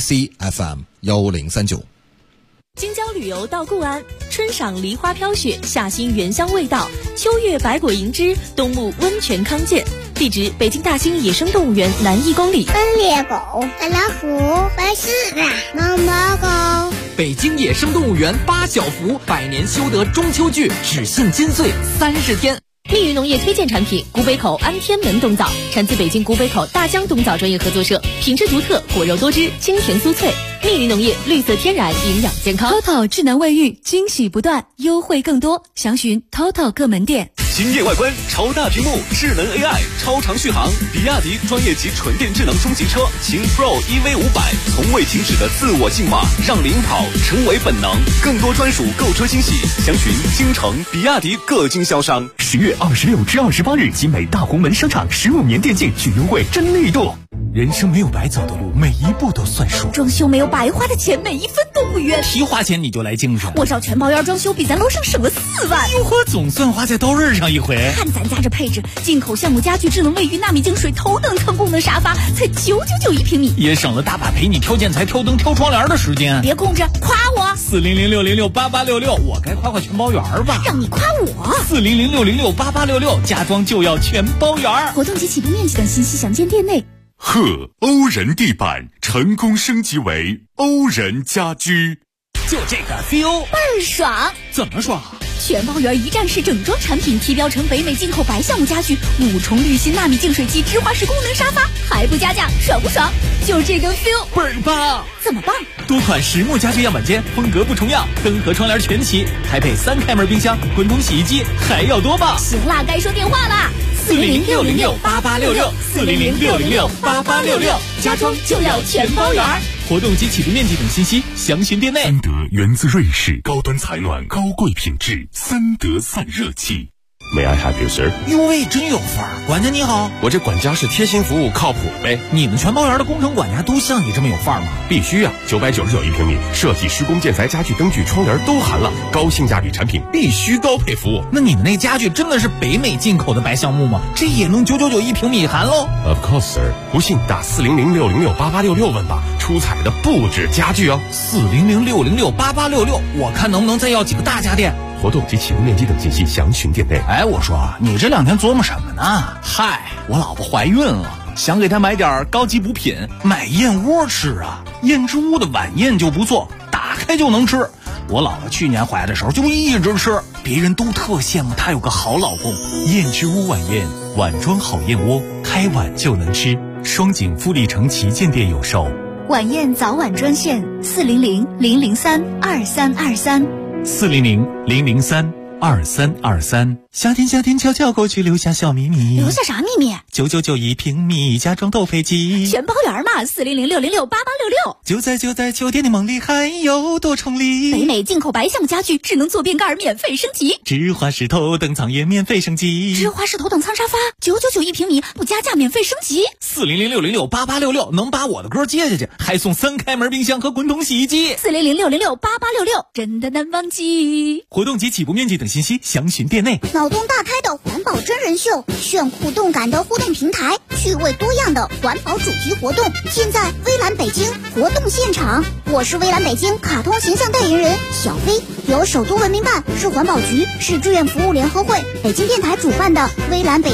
，ACFM1039。 京郊旅游到固安，春赏梨花飘雪，夏欣原香味道，秋月百果盈枝，冬沐温泉康健。地址：北京大兴野生动物园南1公里。 斑鬣狗、大老虎、白狮子、毛毛狗。 北京野生动物园8小福100年修得中秋剧，只限金穗30天。 蜜鱼农业推荐产品古北口安天门冬枣，产自北京古北口大江冬枣专业合作社，品质独特，果肉多汁，清甜酥脆。蜜鱼农业绿色天然，营养健康。TOTO 智能卫浴，惊喜不断，优惠更多，详询 TOTO 各门店。 惊艳外观，超大屏幕，智能 AI， 超长续航。比亚迪专业级纯电智能中级车秦 Pro EV500，从未停止的自我进化，让领跑成为本能。更多专属购车惊喜，详询京城比亚迪各经销商。 10月26至28日，集美大红门商场15年电竞巨优惠真力度。人生没有白走的路，每一步都算数。 装修没有白花的钱，每一分都不冤。 提花钱你就来精神。 我找全包院装修，比咱楼上省了4万。 哟呵，总算花在刀刃上一回。 看咱家这配置，进口橡木家具、智能卫浴、纳米净水、头等舱功能沙发，才999一平米， 也省了大把陪你挑建材、挑灯、挑窗帘的时间。 别空着，夸我。 400-606-8866，我该夸全包园吧？ 让你夸我。 400-606-8866，家装就要全包园。 活动及起步面积等信息详见店内。 欧人地板成功升级为欧人家居。 就这个 feel， 倍儿爽。 怎么爽？ 全包圆一站式整装产品，提标成北美进口白橡木家具，5重滤芯纳米净水机，芝华士功能沙发，还不加价，爽不爽？就这个 feel， 倍儿棒！ 怎么棒？ 多款实木家具样板间，风格不重样，灯和窗帘全齐，还配3开门冰箱、滚筒洗衣机，还要多棒！ 行啦，该说电话啦 ，400-606-8866，400-606-8866， 家装就要全包圆。 活动及起步面积等信息详询店内。 三德源自瑞士，高端采暖，高贵品质，三德散热器。May I help you, sir？ 哟喂，真有范儿！管家你好， 我这管家是贴心服务，靠谱呗。 你们全包园的工程管家都像你这么有范儿吗？ 必须啊，999一平米，设计、施工、建材、家具、灯具、窗帘都含了，高性价比产品必须高配服务。 那你们那家具真的是北美进口的白橡木吗？这也能999一平米含喽 ？Of course, sir。不信打400-606-8866问吧，出彩的不止家具哦。 400-606-8866，我看能不能再要几个大家电。 活动及起步面积等信息详询店内。 哎，我说你这2天琢磨什么呢？嗨，我老婆怀孕了，想给她买点高级补品，买燕窝吃啊。燕之屋的晚宴就不错，打开就能吃。我老婆去年怀的时候就一直吃，别人都特羡慕她有个好老公。 燕之屋晚宴，碗装好燕窝，开碗就能吃。双井富力城旗舰店有售。 晚宴早晚专线400-003-2323。 400-003-2323。夏天悄悄过去，留下小秘密。 留下啥秘密 ？999一平米，家装都配齐， 全包圆嘛。400-606-8866。 就在酒店的梦里，还有多重礼。 北美进口白橡木家具，智能坐便盖免费升级， 芝华士头等舱也免费升级， 芝华士头等舱沙发999一平米，不加价免费升级。 400-606-8866能把我的歌接下去，还送3开门冰箱和滚筒洗衣机。 400-606-8866，真的难忘记。 活动及起步面积等信息详询店内。 脑洞大开的环保真人秀，炫酷动感的互动平台，趣味多样的环保主题活动，现在微蓝北京活动现场。我是微蓝北京卡通形象代言人小飞，由首都文明办、市环保局、市志愿服务联合会、北京电台主办的微蓝北